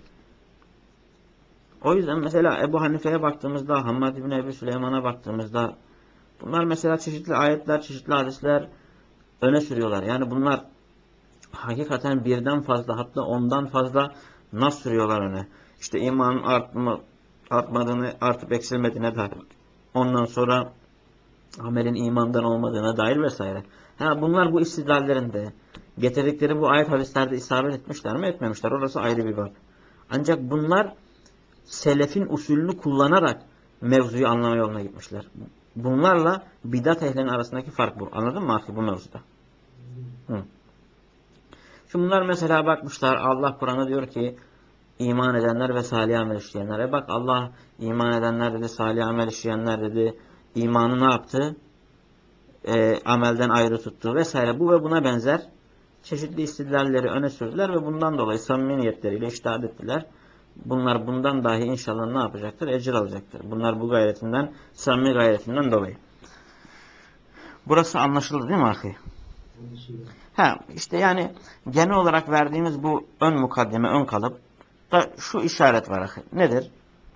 O yüzden mesela Ebu Hanife'ye baktığımızda, Hammad İbni Ebu Süleyman'a baktığımızda, bunlar mesela çeşitli ayetler, çeşitli hadisler öne sürüyorlar. Yani bunlar hakikaten birden fazla, hatta ondan fazla nas sürüyorlar öne. İşte imanın artma, artmadığını, artıp eksilmediğine dair. Ondan sonra amelin imandan olmadığına dair vesaire. Ha, bunlar bu istidlallerinde getirdikleri bu ayet hadislerde isabet etmişler mi, etmemişler. Orası ayrı bir bak. Ancak bunlar selefin usulünü kullanarak mevzuyu anlama yoluna gitmişler. Bunlarla bidat ehlinin arasındaki fark bu. Anladın mı ahi bu mevzuda? Hı. Şimdi bunlar mesela bakmışlar, Allah Kur'an'da diyor ki iman edenler ve salih amel işleyenler. E bak, Allah iman edenler dedi, salih amel işleyenler dedi. İmanı ne yaptı? E, amelden ayrı tuttu vesaire. Bu ve buna benzer çeşitli istidlalleri öne sürdüler ve bundan dolayı samimi niyetleriyle içtihad ettiler. Bunlar bundan dahi inşallah ne yapacaktır? Ecir alacaktır. Bunlar bu gayretinden, samimi gayretinden dolayı. Burası anlaşıldı değil mi ahi? Ha, işte yani genel olarak verdiğimiz bu ön mukaddime, ön kalıp da şu işaret var ahi. Nedir?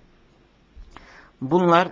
Bunlar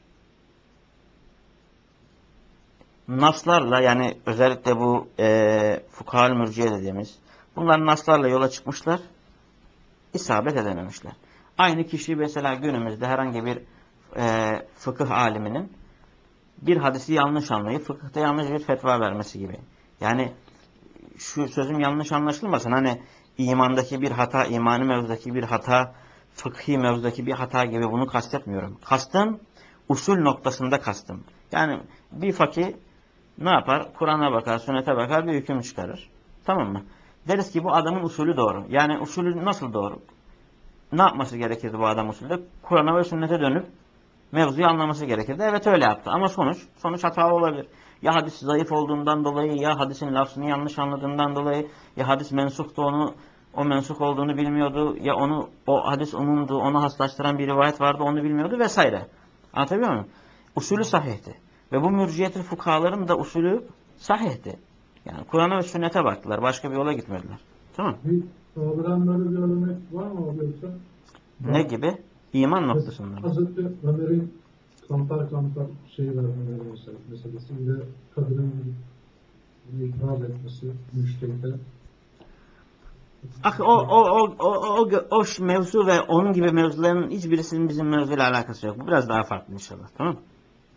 naslarla, yani özellikle bu e, fukahal mürciye dediğimiz, bunlar naslarla yola çıkmışlar, isabet edememişler. Aynı kişi mesela günümüzde herhangi bir e, fıkıh aliminin bir hadisi yanlış anlayıp fıkıhta yanlış bir fetva vermesi gibi. Yani şu sözüm yanlış anlaşılmasın. Hani imandaki bir hata, imani mevzudaki bir hata, fıkhi mevzudaki bir hata gibi bunu kastetmiyorum. Kastım usul noktasında kastım. Yani bir fakih ne yapar? Kur'an'a bakar, sünnete bakar, bir hüküm çıkarır. Tamam mı? Deriz ki bu adamın usulü doğru. Yani usulü nasıl doğru? Ne yapması gerekirdi bu adam usulde? Kur'an'a ve sünnete dönüp mevzuyu anlaması gerekirdi. Evet öyle yaptı. Ama sonuç, sonuç hatalı olabilir. Ya hadis zayıf olduğundan dolayı, ya hadisin lafzını yanlış anladığından dolayı, ya hadis mensuktu, onu o mensuk olduğunu bilmiyordu, ya onu o hadis umumdu, onu haslaştıran bir rivayet vardı, onu bilmiyordu vesaire. Anlatabiliyor muyum? Usulü sahihti. Ve bu mürciyetül fukahaların da usulü sahihti. Yani Kur'an'a ve sünnete baktılar. Başka bir yola gitmediler. Tamam mı? Bir kaldıranları bir örnek var mı abi yoksa? Ne gibi? İman Mesela noktasında mı? Hazreti Ömer'in kantar kantar şey vermeleri mesela meselesi. Bir de kadının bir ikrar etmesi müşteride. Ah, o, o, o, o, o, o, o mevzu ve onun gibi mevzuların hiçbirisinin bizim mevzuyla alakası yok. Bu biraz daha farklı inşallah. Tamam mı?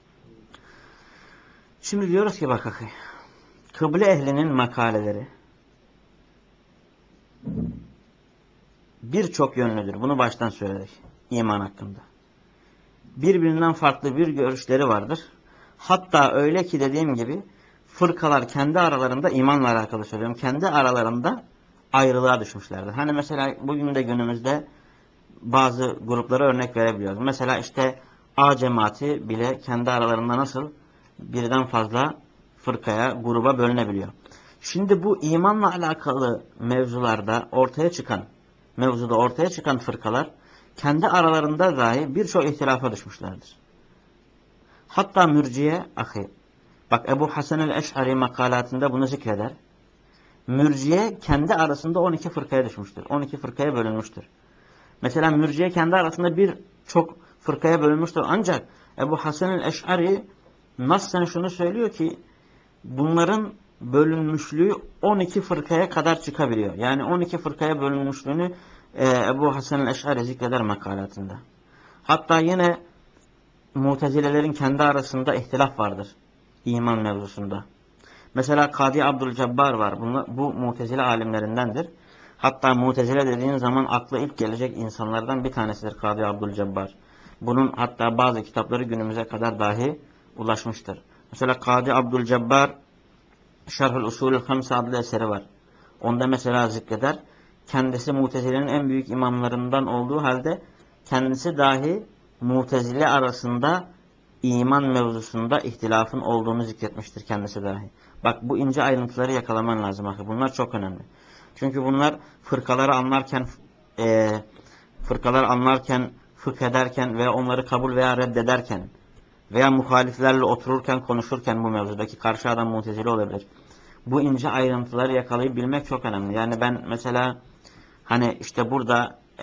Şimdi diyoruz ki bak akı. Kıble ehlinin makaleleri birçok yönlüdür. Bunu baştan söyledik. İman hakkında. Birbirinden farklı bir görüşleri vardır. Hatta öyle ki dediğim gibi fırkalar kendi aralarında imanla alakalı söylüyorum. Kendi aralarında ayrılığa düşmüşlerdir. Hani mesela bugün de günümüzde bazı gruplara örnek verebiliyoruz. Mesela işte A cemaati bile kendi aralarında nasıl birden fazla fırkaya, gruba bölünebiliyor. Şimdi bu imanla alakalı mevzularda ortaya çıkan, mevzuda ortaya çıkan fırkalar kendi aralarında dahi birçok ihtilafa düşmüşlerdir. Hatta mürciye, ahi, bak Ebu Hasan el-Eş'ari makalatında bunu zikreder. Mürciye kendi arasında on iki fırkaya düşmüştür. on iki fırkaya bölünmüştür. Mesela mürciye kendi arasında birçok fırkaya bölünmüştür. Ancak Ebu Hasan el-Eş'ari nassen şunu söylüyor ki bunların bölünmüşlüğü on iki fırkaya kadar çıkabiliyor. Yani on iki fırkaya bölünmüşlüğünü e, Ebu Hasan el-Eş'ari zikreder makalatında. Hatta yine Mu'tezilelerin kendi arasında ihtilaf vardır iman mevzusunda. Mesela Kadi Abdülcebbar var. Bunlar, bu Mu'tezile alimlerindendir. Hatta Mu'tezile dediğin zaman akla ilk gelecek insanlardan bir tanesidir Kadi Abdülcebbar. Bunun hatta bazı kitapları günümüze kadar dahi ulaşmıştır. Mesela Kadi Abdülcebbar Şerhül Usulül Hamse adlı eseri var. Onda mesela zikreder. Kendisi Mu'tezile'nin en büyük imamlarından olduğu halde kendisi dahi Mu'tezile arasında iman mevzusunda ihtilafın olduğunu zikretmiştir kendisi dahi. Bak bu ince ayrıntıları yakalaman lazım. Bunlar çok önemli. Çünkü bunlar fırkaları anlarken e, fırkalar anlarken, fıkh ederken veya onları kabul veya reddederken veya muhaliflerle otururken, konuşurken bu mevzudaki karşı adam Mu'tezili olabilir. Bu ince ayrıntıları yakalayıp bilmek çok önemli. Yani ben mesela hani işte burada e,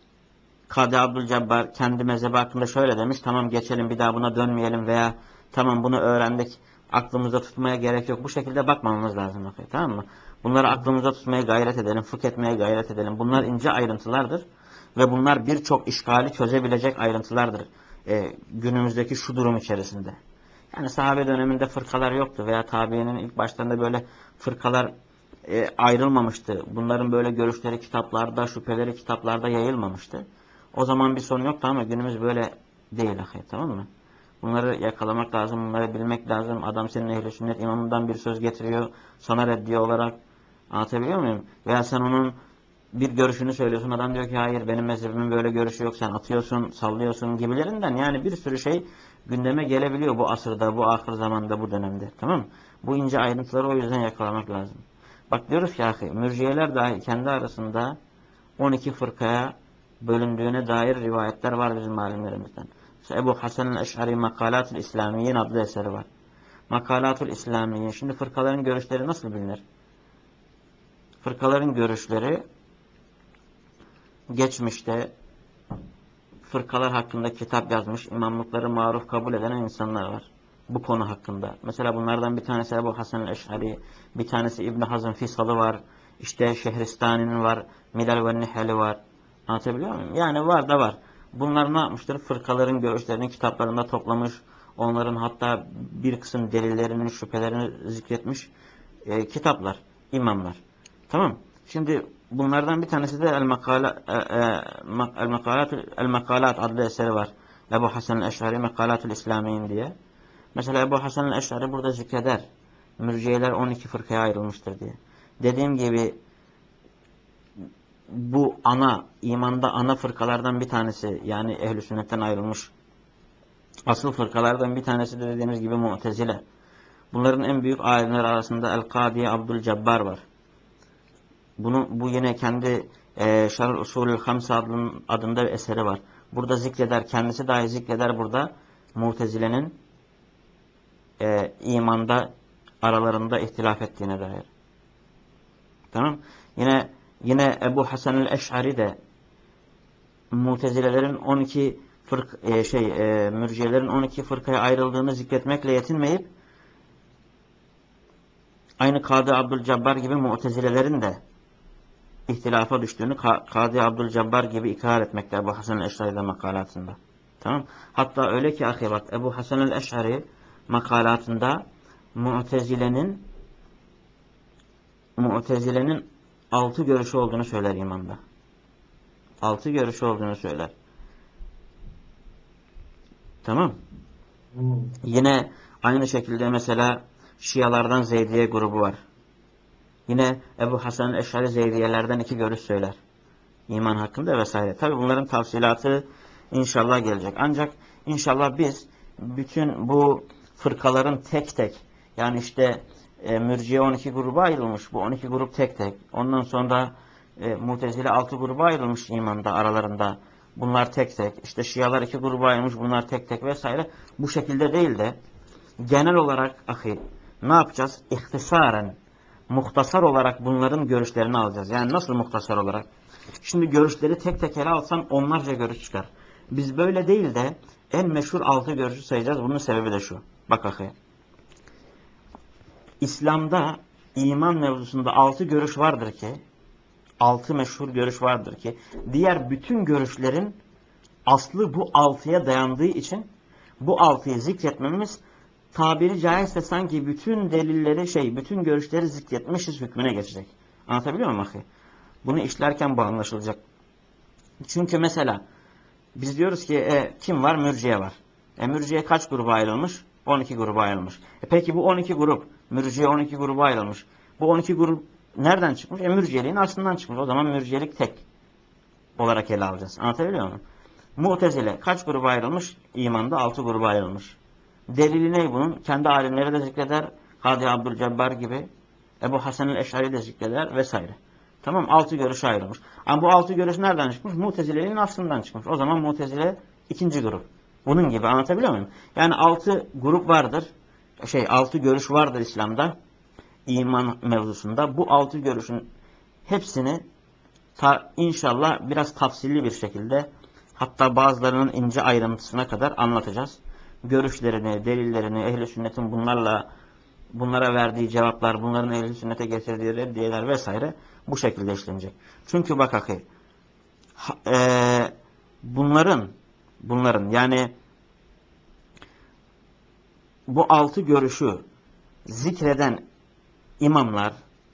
Kadı Abdülcebbar kendi mezhebi hakkında şöyle demiş. Tamam geçelim bir daha buna dönmeyelim veya tamam bunu öğrendik. Aklımızda tutmaya gerek yok. Bu şekilde bakmamamız lazım. Okay, tamam mı? Bunları aklımızda tutmaya gayret edelim. Fıkh etmeye gayret edelim. Bunlar ince ayrıntılardır. Ve bunlar birçok işgali çözebilecek ayrıntılardır. E, günümüzdeki şu durum içerisinde. Yani sahabe döneminde fırkalar yoktu veya tabiinin ilk başlarında böyle fırkalar e, ayrılmamıştı. Bunların böyle görüşleri kitaplarda, şüpheleri kitaplarda yayılmamıştı. O zaman bir sorun yoktu ama günümüz böyle değil ahi, tamam mı? Bunları yakalamak lazım, bunları bilmek lazım. Adam senin ehl-i sünnet imamından bir söz getiriyor, sana reddiye olarak, anlatabiliyor muyum? Veya sen onun bir görüşünü söylüyorsun, adam diyor ki hayır benim mezhebimin böyle görüşü yok, sen atıyorsun, sallıyorsun gibilerinden. Yani bir sürü şey gündeme gelebiliyor bu asırda, bu ahir zamanda, bu dönemde, tamam mı? Bu ince ayrıntıları o yüzden yakalamak lazım. Bak diyoruz ki ahi, mürciyeler dahi kendi arasında on iki fırkaya bölündüğüne dair rivayetler var bizim alimlerimizden. İşte Ebu Hasan el-Eş'ari Makalatul İslamiyin adlı eseri var. Makalatul İslamiyin. Şimdi fırkaların görüşleri nasıl bilinir? Fırkaların görüşleri geçmişte fırkalar hakkında kitap yazmış, imamlıkları maruf kabul eden insanlar var. Bu konu hakkında. Mesela bunlardan bir tanesi Ebu Hasan el-Eş'ari, bir tanesi İbn Hazm Fisalı var, işte Şehristani'nin var, Milal ve Nihali var. Anlatabiliyor muyum? Yani var da var. Bunlar ne yapmıştır? Fırkaların görüşlerini kitaplarında toplamış, onların hatta bir kısım delillerinin şüphelerini zikretmiş e, kitaplar, imamlar. Tamam. Şimdi bunlardan bir tanesi de El-Makalat El-Makalat El-Makalat adlı eseri var. Ebu Hasan el-Eş'ari Makalatul İslamiyin diye. Mesela Ebu Hasan el-Eş'ari burada zikreder. Mürciyeler on iki fırkaya ayrılmıştır diye. Dediğim gibi bu ana, imanda ana fırkalardan bir tanesi, yani ehl-i sünnetten ayrılmış asıl fırkalardan bir tanesi de dediğimiz gibi Mu'tezile. Bunların en büyük alimler arasında El-Kadi Abdülcebbar var. Bunu, bu yine kendi e, Şerh Usulül Hamse adında bir eseri var. Burada zikreder, kendisi dahi zikreder burada Mu'tezile'nin e, imanda aralarında ihtilaf ettiğine dair. Tamam. Yine yine Ebu Hasan el-Eş'ari de Mu'tezilelerin on iki fırk e, şey e, mürciyelerin on iki fırkaya ayrıldığını zikretmekle yetinmeyip aynı Kadı Abdülcebbar gibi Mu'tezilelerin de ihtilafa düştüğünü Kadı Abdülcebbar gibi ikrar etmekte Ebu Hasan el-Eş'ari'de makalatında. Tamam. Hatta öyle ki ahi bak, Ebu Hasan el-Eş'ari makalatında Mu'tezile'nin Mu'tezile'nin altı görüşü olduğunu söyler imanda. Altı görüşü olduğunu söyler. Tamam. Hmm. Yine aynı şekilde mesela Şialardan Zeydiye grubu var. Yine Ebu Hasan el-Eş'ari Zeydiyelerden iki görüş söyler. İman hakkında vesaire. Tabi bunların tafsilatı inşallah gelecek. Ancak inşallah biz bütün bu fırkaların tek tek, yani işte e, Mürciye on iki gruba ayrılmış. Bu on iki grup tek tek. Ondan sonra e, Mu'tezile altı gruba ayrılmış imanda aralarında. Bunlar tek tek. İşte Şialar iki gruba ayrılmış. Bunlar tek tek vesaire. Bu şekilde değil de genel olarak ahi ne yapacağız? İhtisaren, muhtasar olarak bunların görüşlerini alacağız. Yani nasıl muhtasar olarak? Şimdi görüşleri tek tek ele alsan onlarca görüş çıkar. Biz böyle değil de en meşhur altı görüşü sayacağız. Bunun sebebi de şu. Bak ahi. İslam'da iman mevzusunda altı görüş vardır ki, altı meşhur görüş vardır ki, diğer bütün görüşlerin aslı bu altıya dayandığı için bu altıyı zikretmemiz tabiri caizse sanki bütün delilleri şey, bütün görüşleri zikretmişiz hükmüne geçecek. Anlatabiliyor muyum ahi? Bunu işlerken bu anlaşılacak. Çünkü mesela biz diyoruz ki e, kim var? Mürciye var. E, mürciye kaç gruba ayrılmış? on iki gruba ayrılmış. E, peki bu on iki grup, mürciye on iki gruba ayrılmış. Bu on iki grup nereden çıkmış? E, mürciyeliğin aslından çıkmış. O zaman mürciyelik tek olarak ele alacağız. Anlatabiliyor muyum? Mu'tezile kaç gruba ayrılmış? İmanda altı gruba ayrılmış. Delili ne bunun? Kendi alimleri de zikreder. Hadi Abdülcebbar gibi. Ebu Hasan el-Eş'ari de zikreder vesaire. Tamam, altı görüşe ayrılmış. Ama bu altı görüş nereden çıkmış? Mu'tezile'nin aslından çıkmış. O zaman Mu'tezile ikinci grup. Bunun gibi, anlatabiliyor muyum? Yani altı grup vardır. Şey, altı görüş vardır İslam'da. İman mevzusunda. Bu altı görüşün hepsini ta, inşallah biraz tafsilli bir şekilde, hatta bazılarının ince ayrıntısına kadar anlatacağız. Görüşlerini, delillerini, ehl-i sünnetin bunlarla bunlara verdiği cevaplar, bunların ehl-i sünnete getirdiği reddiyeler vesaire bu şekilde işlenecek. Çünkü bak akı, e, bunların bunların yani bu altı görüşü zikreden imamlar,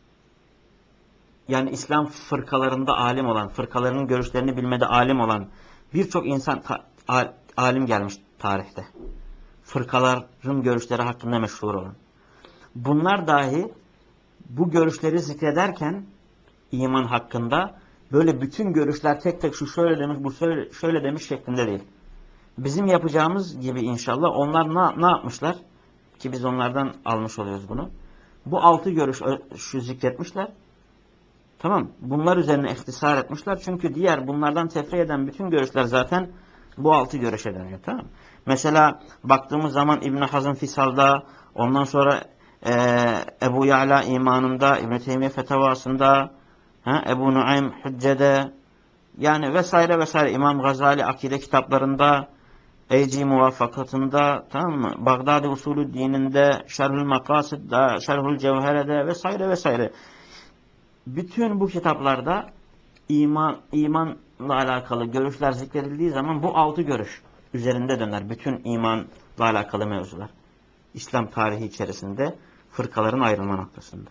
yani İslam fırkalarında alim olan, fırkalarının görüşlerini bilmede alim olan birçok insan ta, al, alim gelmiş tarihte. Fırkaların görüşleri hakkında meşhur olan. Bunlar dahi bu görüşleri zikrederken iman hakkında böyle bütün görüşler tek tek şu şöyle demiş, bu şöyle, şöyle demiş şeklinde değil. Bizim yapacağımız gibi inşallah onlar ne, ne yapmışlar? Ki biz onlardan almış oluyoruz bunu. Bu altı görüş şu zikretmişler. Tamam. Bunlar üzerine ihtisar etmişler. Çünkü diğer bunlardan tefri eden bütün görüşler zaten bu altı görüşe dönüyor. Tamam. Mesela baktığımız zaman İbn Hazm Fisal'da, ondan sonra e, Ebu Ya'la imanında, İbn Teymiye Fetavasında, ha, Ebu Nuaym Hücce'de, yani vesaire vesaire, İmam Gazali akide kitaplarında, Eyci Muvaffakatında, tamam mı? Bagdadi Usulü Dininde, Şerhül Makasid'da, Şerhül Cevhere'de vesaire vesaire. Bütün bu kitaplarda iman imanla alakalı görüşler zikredildiği zaman bu altı görüş üzerinde döner. Bütün imanla alakalı mevzular. İslam tarihi içerisinde fırkaların ayrılma noktasında.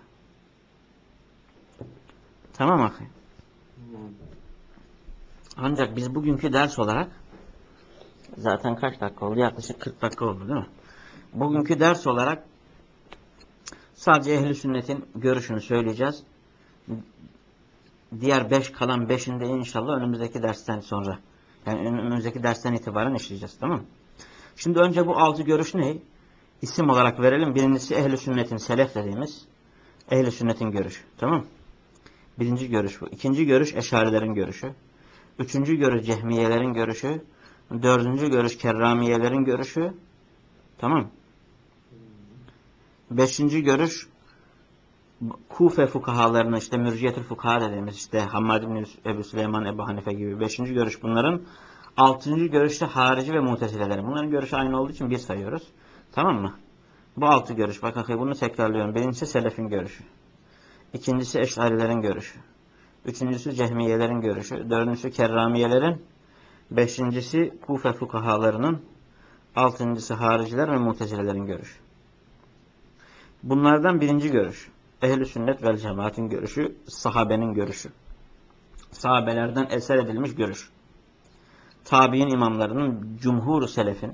Tamam mı? Ancak biz bugünkü ders olarak zaten kaç dakika oldu? Yaklaşık kırk dakika oldu değil mi? Bugünkü ders olarak sadece ehl-i sünnetin görüşünü söyleyeceğiz. diğer beş kalan beşinde inşallah önümüzdeki dersten sonra. Yani önümüzdeki dersten itibaren işleyeceğiz. Tamam mı? Şimdi önce bu altı görüş ne? İsim olarak verelim. Birincisi ehl-i sünnetin selef dediğimiz ehl-i sünnetin görüşü. Tamam. Birinci görüş bu. İkinci görüş eşarilerin görüşü. Üçüncü görüş cehmiyelerin görüşü. Dördüncü görüş kerramiyelerin görüşü. Tamam. Beşinci görüş Kufe fukahalarının işte mürciyetül fukaha dediğimiz işte Hammad bin Ebu Süleyman, Ebu Hanife gibi. Beşinci görüş bunların. Altıncı görüşte harici ve mutezilelerin. Bunların görüşü aynı olduğu için bir sayıyoruz. Tamam mı? Bu altı görüş. Bak akı bunu tekrarlıyorum. Birincisi selefin görüşü. İkincisi eşarilerin görüşü. Üçüncüsü cehmiyelerin görüşü. Dördüncüsü kerramiyelerin. Beşincisi Kufe fukahalarının. Altıncısı hariciler ve mutezilelerin görüşü. Bunlardan birinci görüş. Ehl-i sünnet vel cemaatin görüşü. Sahabenin görüşü. Sahabelerden eser edilmiş görüş. Tabi'in imamlarının, cumhur selefin,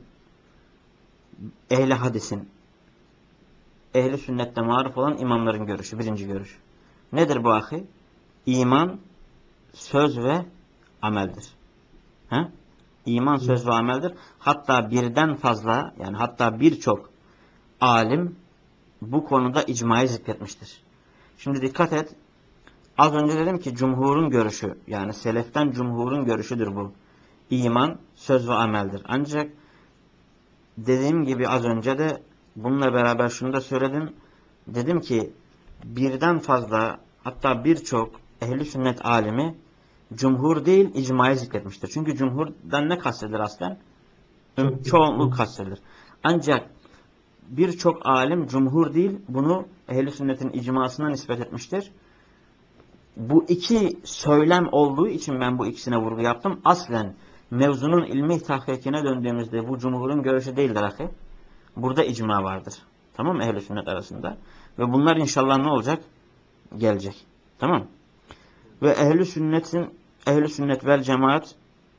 ehl-i hadisin, ehl-i sünnette maruf olan imamların görüşü. Birinci görüş. Nedir bu ahi? İman, söz ve ameldir. He? İman, söz ve ameldir. Hatta birden fazla, yani hatta birçok alim bu konuda icmayı zikretmiştir. Şimdi dikkat et. Az önce dedim ki cumhurun görüşü, yani seleften cumhurun görüşüdür bu. İman, söz ve ameldir. Ancak dediğim gibi az önce de bununla beraber şunu da söyledim. Dedim ki birden fazla, hatta birçok ehli sünnet alimi cumhur değil icmayı zikretmiştir. Çünkü cumhurdan ne kastedilir aslen? Çoğunluk kastedilir. Ancak birçok alim cumhur değil bunu ehl-i sünnetin icmasına nispet etmiştir. Bu iki söylem olduğu için ben bu ikisine vurgu yaptım. Aslen mevzunun ilmi tahkikine döndüğümüzde bu cumhurun görüşü değildir ahi. Burada icma vardır. Tamam mı ehl-i sünnet arasında? Ve bunlar inşallah ne olacak? Gelecek. Tamam. Ve ehl-i sünnetin ehl-i sünnet vel cemaat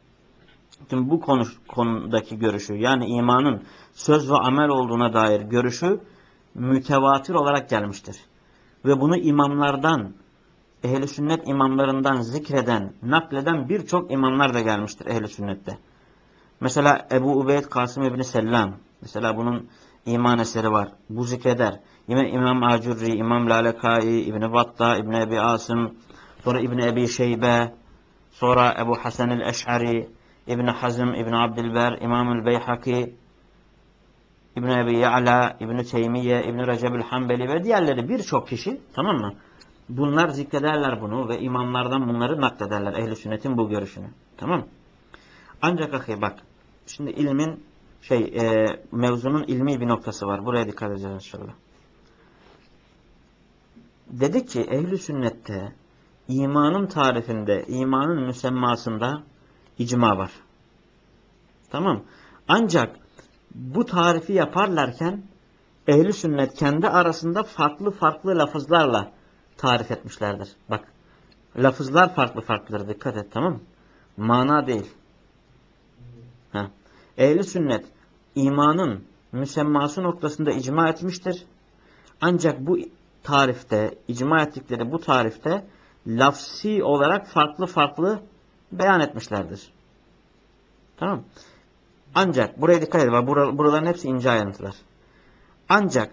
tüm bu konu, konudaki görüşü, yani imanın söz ve amel olduğuna dair görüşü mütevatir olarak gelmiştir. Ve bunu imamlardan, ehl-i sünnet imamlarından zikreden, nakleden birçok imamlar da gelmiştir ehl-i sünnette. Mesela Ebu Ubeyd Kasım İbni Sellam, mesela bunun iman eseri var. Bu zikreder. Yine İmam Acurri, İmam Lalekai, İbni Batta, İbni Ebi Asım, sonra İbni Ebi Şeybe, sonra Ebu Hasan el-Eş'ari, İbni Hazm, İbni Abdilber, İmam-ül Beyhaki, İbni Ebi Ya'la, İbni Teymiye, İbni Recep'ül Hanbeli ve diğerleri birçok kişi, tamam mı? Bunlar zikrederler bunu ve imamlardan bunları naklederler. Ehl-i sünnetin bu görüşünü. Tamam mı? Ancak ahi bak, şimdi ilmin şey e, mevzunun ilmi bir noktası var. Buraya dikkat edeceğiz inşallah. Dedik ki ehl-i sünnette imanın tarifinde, imanın müsemmasında icma var. Tamam. Ancak bu tarifi yaparlarken ehl-i sünnet kendi arasında farklı farklı lafızlarla tarif etmişlerdir. Bak, lafızlar farklı farklıdır. Dikkat et, tamam mı? Mana değil. Ha. Ehl-i sünnet imanın müsemması noktasında icma etmiştir. Ancak bu tarifte, icma ettikleri bu tarifte lafsi olarak farklı farklı beyan etmişlerdir. Tamam. Ancak buraya dikkat edin. Buraların hepsi ince ayrıntılar. Ancak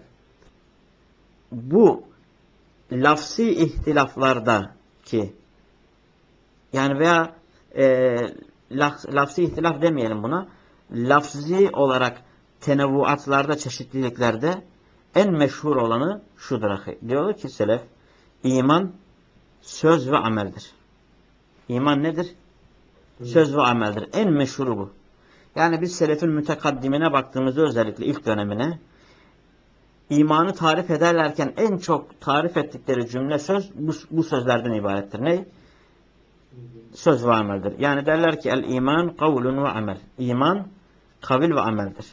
bu lafsi ihtilaflarda ki yani veya e, laf, lafsi ihtilaf demeyelim buna. Lafzi olarak tenevvuatlarda, çeşitliliklerde en meşhur olanı şudur ahi. Diyorlar ki selef, iman söz ve ameldir. İman nedir? Söz ve ameldir. En meşhuru bu. Yani biz selefin mütekaddimine baktığımızda özellikle ilk dönemine imanı tarif ederlerken en çok tarif ettikleri cümle söz bu, bu sözlerden ibarettir. Ne? Söz ve ameldir. Yani derler ki el iman kavlun ve amel. İman kavil ve ameldir.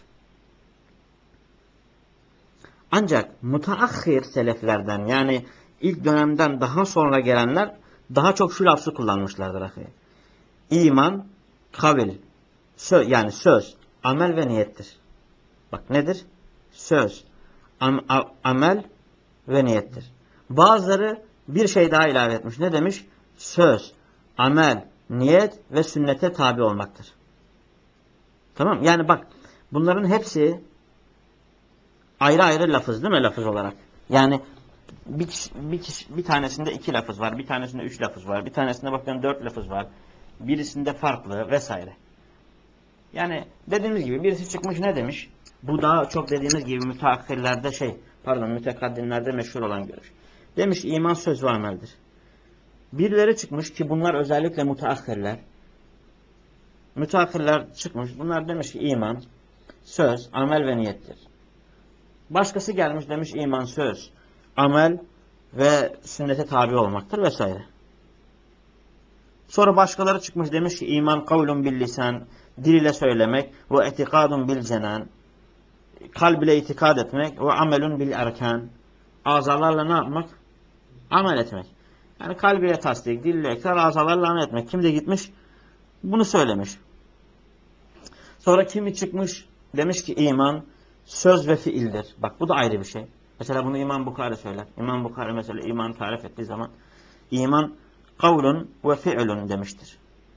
Ancak mutaahhir seleflerden yani ilk dönemden daha sonra gelenler daha çok şu lafzı kullanmışlardır ahi. İman kavil söz, yani söz, amel ve niyettir. Bak nedir? Söz, am, amel ve niyettir. Bazıları bir şey daha ilave etmiş. Ne demiş? söz, amel, niyet ve sünnete tabi olmaktır. Tamam. Yani bak bunların hepsi ayrı ayrı lafız değil mi lafız olarak? Yani bir, kişi, bir, kişi, bir tanesinde iki lafız var, bir tanesinde üç lafız var, bir tanesinde bakın dört lafız var, birisinde farklı vesaire. Yani dediğimiz gibi birisi çıkmış ne demiş? Bu daha çok dediğimiz gibi müteakhirlerde şey, pardon mütekaddimlerde meşhur olan görüş. Demiş iman söz ve ameldir. Birileri çıkmış ki bunlar özellikle müteakhirler. Müteakhirler çıkmış. Bunlar demiş ki iman, söz, amel ve niyettir. Başkası gelmiş demiş iman, söz, amel ve sünnete tabi olmaktır vesaire. Sonra başkaları çıkmış demiş ki iman kavlun bil lisan, dil ile söylemek ve etikadun bil cenan, kalb ile itikad etmek ve amelun bil erkan, azalarla ne yapmak? Amel etmek. Yani kalb ile tasdik, dil ile ikrar, azalarla amel etmek. Kim de gitmiş? Bunu söylemiş. Sonra kimi çıkmış demiş ki iman söz ve fiildir. Bak bu da ayrı bir şey. Mesela bunu İmam Bukhari söyler. İmam Bukhari mesela iman tarif ettiği zaman iman kavlun ve fiilun demiştir.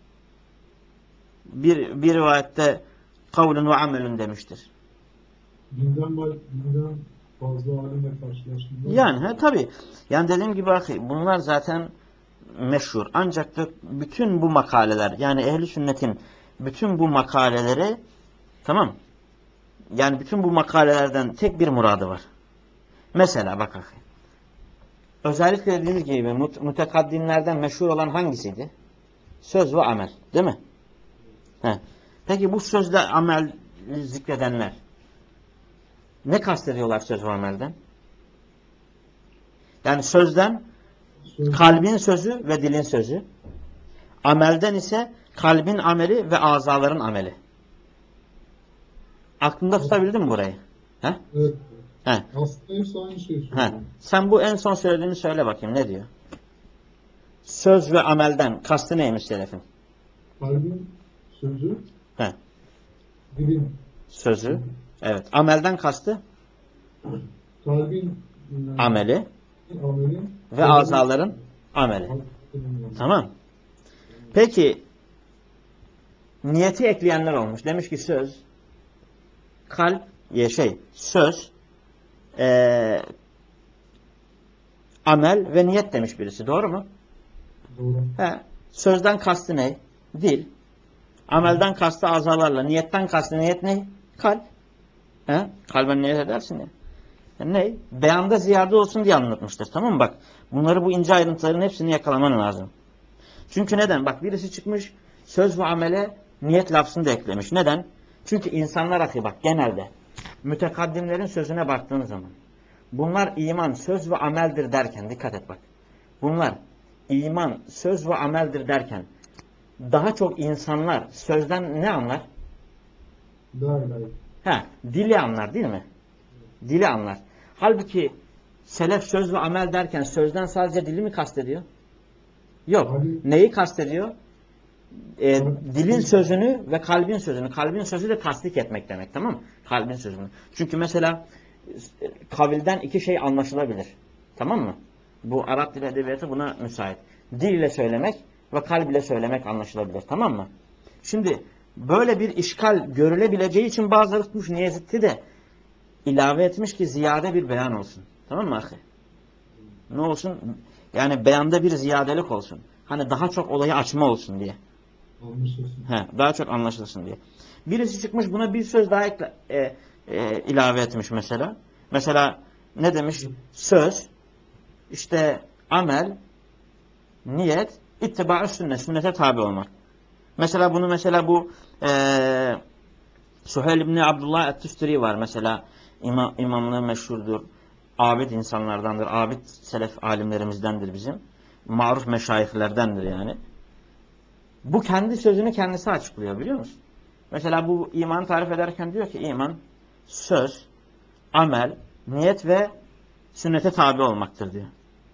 Bir, bir rivayette kavlun ve amelun demiştir. Binden, binden fazla alimle karşılaştığında Yani he, tabii. Yani dediğim gibi bunlar zaten meşhur. Ancak da bütün bu makaleler yani ehli sünnetin bütün bu makaleleri tamam. Yani bütün bu makalelerden tek bir muradı var. Mesela bak bakayım. Özellikle dediğimiz gibi mütekaddimlerden meşhur olan hangisiydi? Söz ve amel. Değil mi? He. Peki bu sözle amel zikredenler ne kastediyorlar söz ve amelden? Yani sözden sözden, kalbin sözü ve dilin sözü. Amelden ise kalbin ameli ve azaların ameli. Aklında tutabildin mi burayı? He? evet. He. Aslında hepsi aynı şeyi He. söylüyor. Sen bu en son söylediğini söyle bakayım ne diyor? Söz ve amelden kastı neymiş selefin? Kalbin sözü, He. dilin Sözü. Evet. Amelden kastı? kalbin Ameli e, amelin ve azaların ameli. Tamam. Peki niyeti ekleyenler olmuş. Demiş ki söz, kalp, ya şey, söz, ee, amel ve niyet demiş birisi. Doğru mu? Doğru. He. Sözden kastı ne? Dil. Amelden kastı azalarla. Niyetten kastı niyet ne? Kalp. He? Kalben niyet edersin ya. Yani ne? Beyanda ziyade olsun diye anlatmıştır. Tamam mı? Bak. Bunları bu ince ayrıntıların hepsini yakalaman lazım. Çünkü neden? Bak birisi çıkmış söz ve amele niyet lafzını da eklemiş. Neden? Çünkü insanlar akı bak genelde mütekaddimlerin sözüne baktığın zaman bunlar iman, söz ve ameldir derken dikkat et bak. Bunlar iman, söz ve ameldir derken daha çok insanlar sözden ne anlar? Daha iyi. Ha, dili anlar değil mi? Dili anlar. Halbuki selef söz ve amel derken sözden sadece dili mi kastediyor? Yok. Abi, Neyi kastediyor? E, abi, dilin sözünü ve kalbin sözünü. Kalbin sözü de tasdik etmek demek, tamam mı? Kalbin sözünü. Çünkü mesela e, kavilden iki şey anlaşılabilir. Tamam mı? Bu Arap dili edebiyatı buna müsait. Dil ile söylemek ve kalb ile söylemek anlaşılabilir. Tamam mı? Şimdi böyle bir işgal görülebileceği için bazıları tutmuş Niyezitti de ilave etmiş ki ziyade bir beyan olsun. Tamam mı ahi? Ne olsun? Yani beyanda bir ziyadelik olsun. Hani daha çok olayı açma olsun diye. anlaşılsın. He, daha çok anlaşılsın diye. Birisi çıkmış buna bir söz daha ekle, e, e, ilave etmiş mesela. Mesela ne demiş? Söz, işte amel, niyet, ittiba-ı sünnet, sünnete tabi olmak. Mesela bunu mesela bu e, Suheyl İbni Abdullah Et-Tüsteri var mesela. İmam, imamlığı meşhurdur. Abid insanlardandır. Abid selef alimlerimizdendir bizim. Maruf meşayihlerdendir yani. Bu kendi sözünü kendisi açıklıyor biliyor musun? Mesela bu imanı tarif ederken diyor ki iman söz, amel, niyet ve sünnete tabi olmaktır diyor.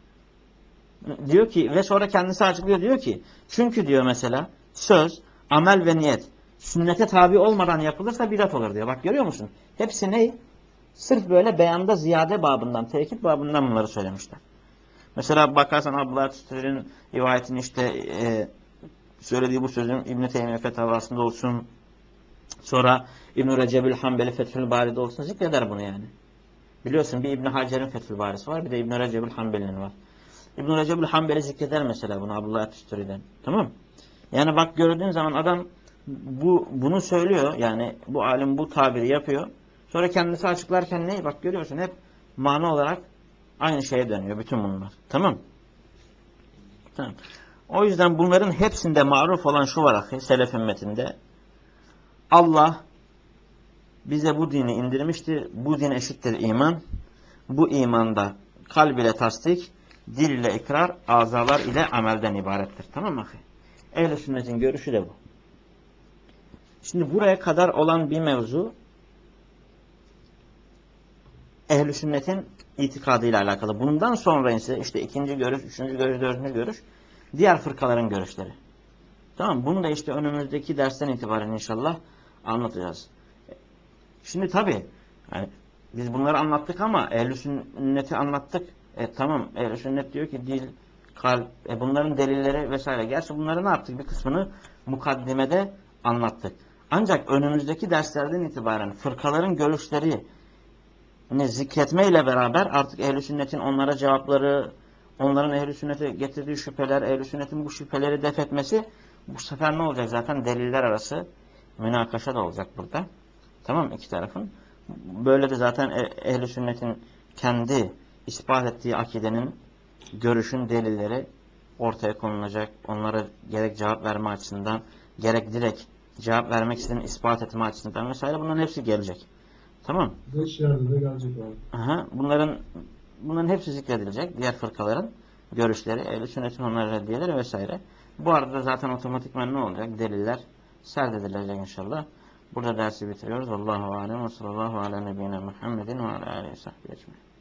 Diyor ki ve sonra kendisi açıklıyor diyor ki çünkü diyor mesela söz, amel ve niyet sünnete tabi olmadan yapılırsa bidat olur diyor. Bak görüyor musun? Hepsi ne? Sırf böyle beyanda ziyade babından, tekit babından bunları söylemişler. Mesela bakarsan Abdullah Tüstüri'nin rivayetini işte e, söylediği bu sözün İbn-i Teymiye Fetavası'nda olsun, sonra İbn-i Recebül Hanbeli Fethül Bari'de olsun zikreder bunu yani. Biliyorsun bir İbn Hacer'in Fethül Bari'si var, bir de İbn Recebül Hanbeli'nin var. İbn Recebül Hanbeli zikreder mesela bunu Abdullah Tüstüri'den. Tamam? Yani bak gördüğün zaman adam bu bunu söylüyor. Yani bu alim bu tabiri yapıyor. Sonra kendisi açıklarken ne? Bak görüyorsun hep mana olarak aynı şeye dönüyor bütün bunlar. Tamam? Tamam. O yüzden bunların hepsinde maruf olan şu var ahi, selef ümmetinde. Allah bize bu dini indirmiştir. Bu din eşittir iman. Bu imanda kalb ile tasdik, dil ile ikrar, azalar ile amelden ibarettir. Tamam mı ahi? Ehl-i sünnetin görüşü de bu. Şimdi buraya kadar olan bir mevzu ehl-i sünnetin itikadıyla alakalı. Bundan sonra ise işte ikinci görüş, üçüncü görüş, dördüncü görüş diğer fırkaların görüşleri. Tamam, bunu da işte önümüzdeki dersten itibaren inşallah anlatacağız. Şimdi tabii yani biz bunları anlattık ama ehl-i sünneti anlattık. E tamam, ehl-i sünnet diyor ki dil, kalp, e bunların delilleri vesaire. Gerçi bunları ne yaptık? Bir kısmını mukaddimede anlattık. Ancak önümüzdeki derslerden itibaren fırkaların görüşleri zikretmeyle beraber artık ehl-i sünnetin onlara cevapları, onların ehl-i sünnete getirdiği şüpheler, ehl-i sünnetin bu şüpheleri def etmesi, bu sefer ne olacak? Zaten deliller arası münakaşa da olacak burada. Tamam, iki tarafın. Böyle de zaten ehl-i sünnetin kendi ispat ettiği akidenin, görüşün delilleri ortaya konulacak. Onlara gerek cevap verme açısından, gerek direkt cevap vermek istediğini ispat etme açısından vesaire bunların hepsi gelecek. Tamam. Beş yerde de gelecek abi. Aha, bunların bunların hepsi zikredilecek. Diğer fırkaların görüşleri, ehl-i sünnetin onlara reddiyeleri vesaire. Bu arada zaten otomatikman ne olacak? Deliller serdedilecek inşallah. Burada dersi bitiriyoruz. Allahu alem ve sallallahu ala nebiyyina Muhammedin ve ala aleyhi sahbihi ecmaîn.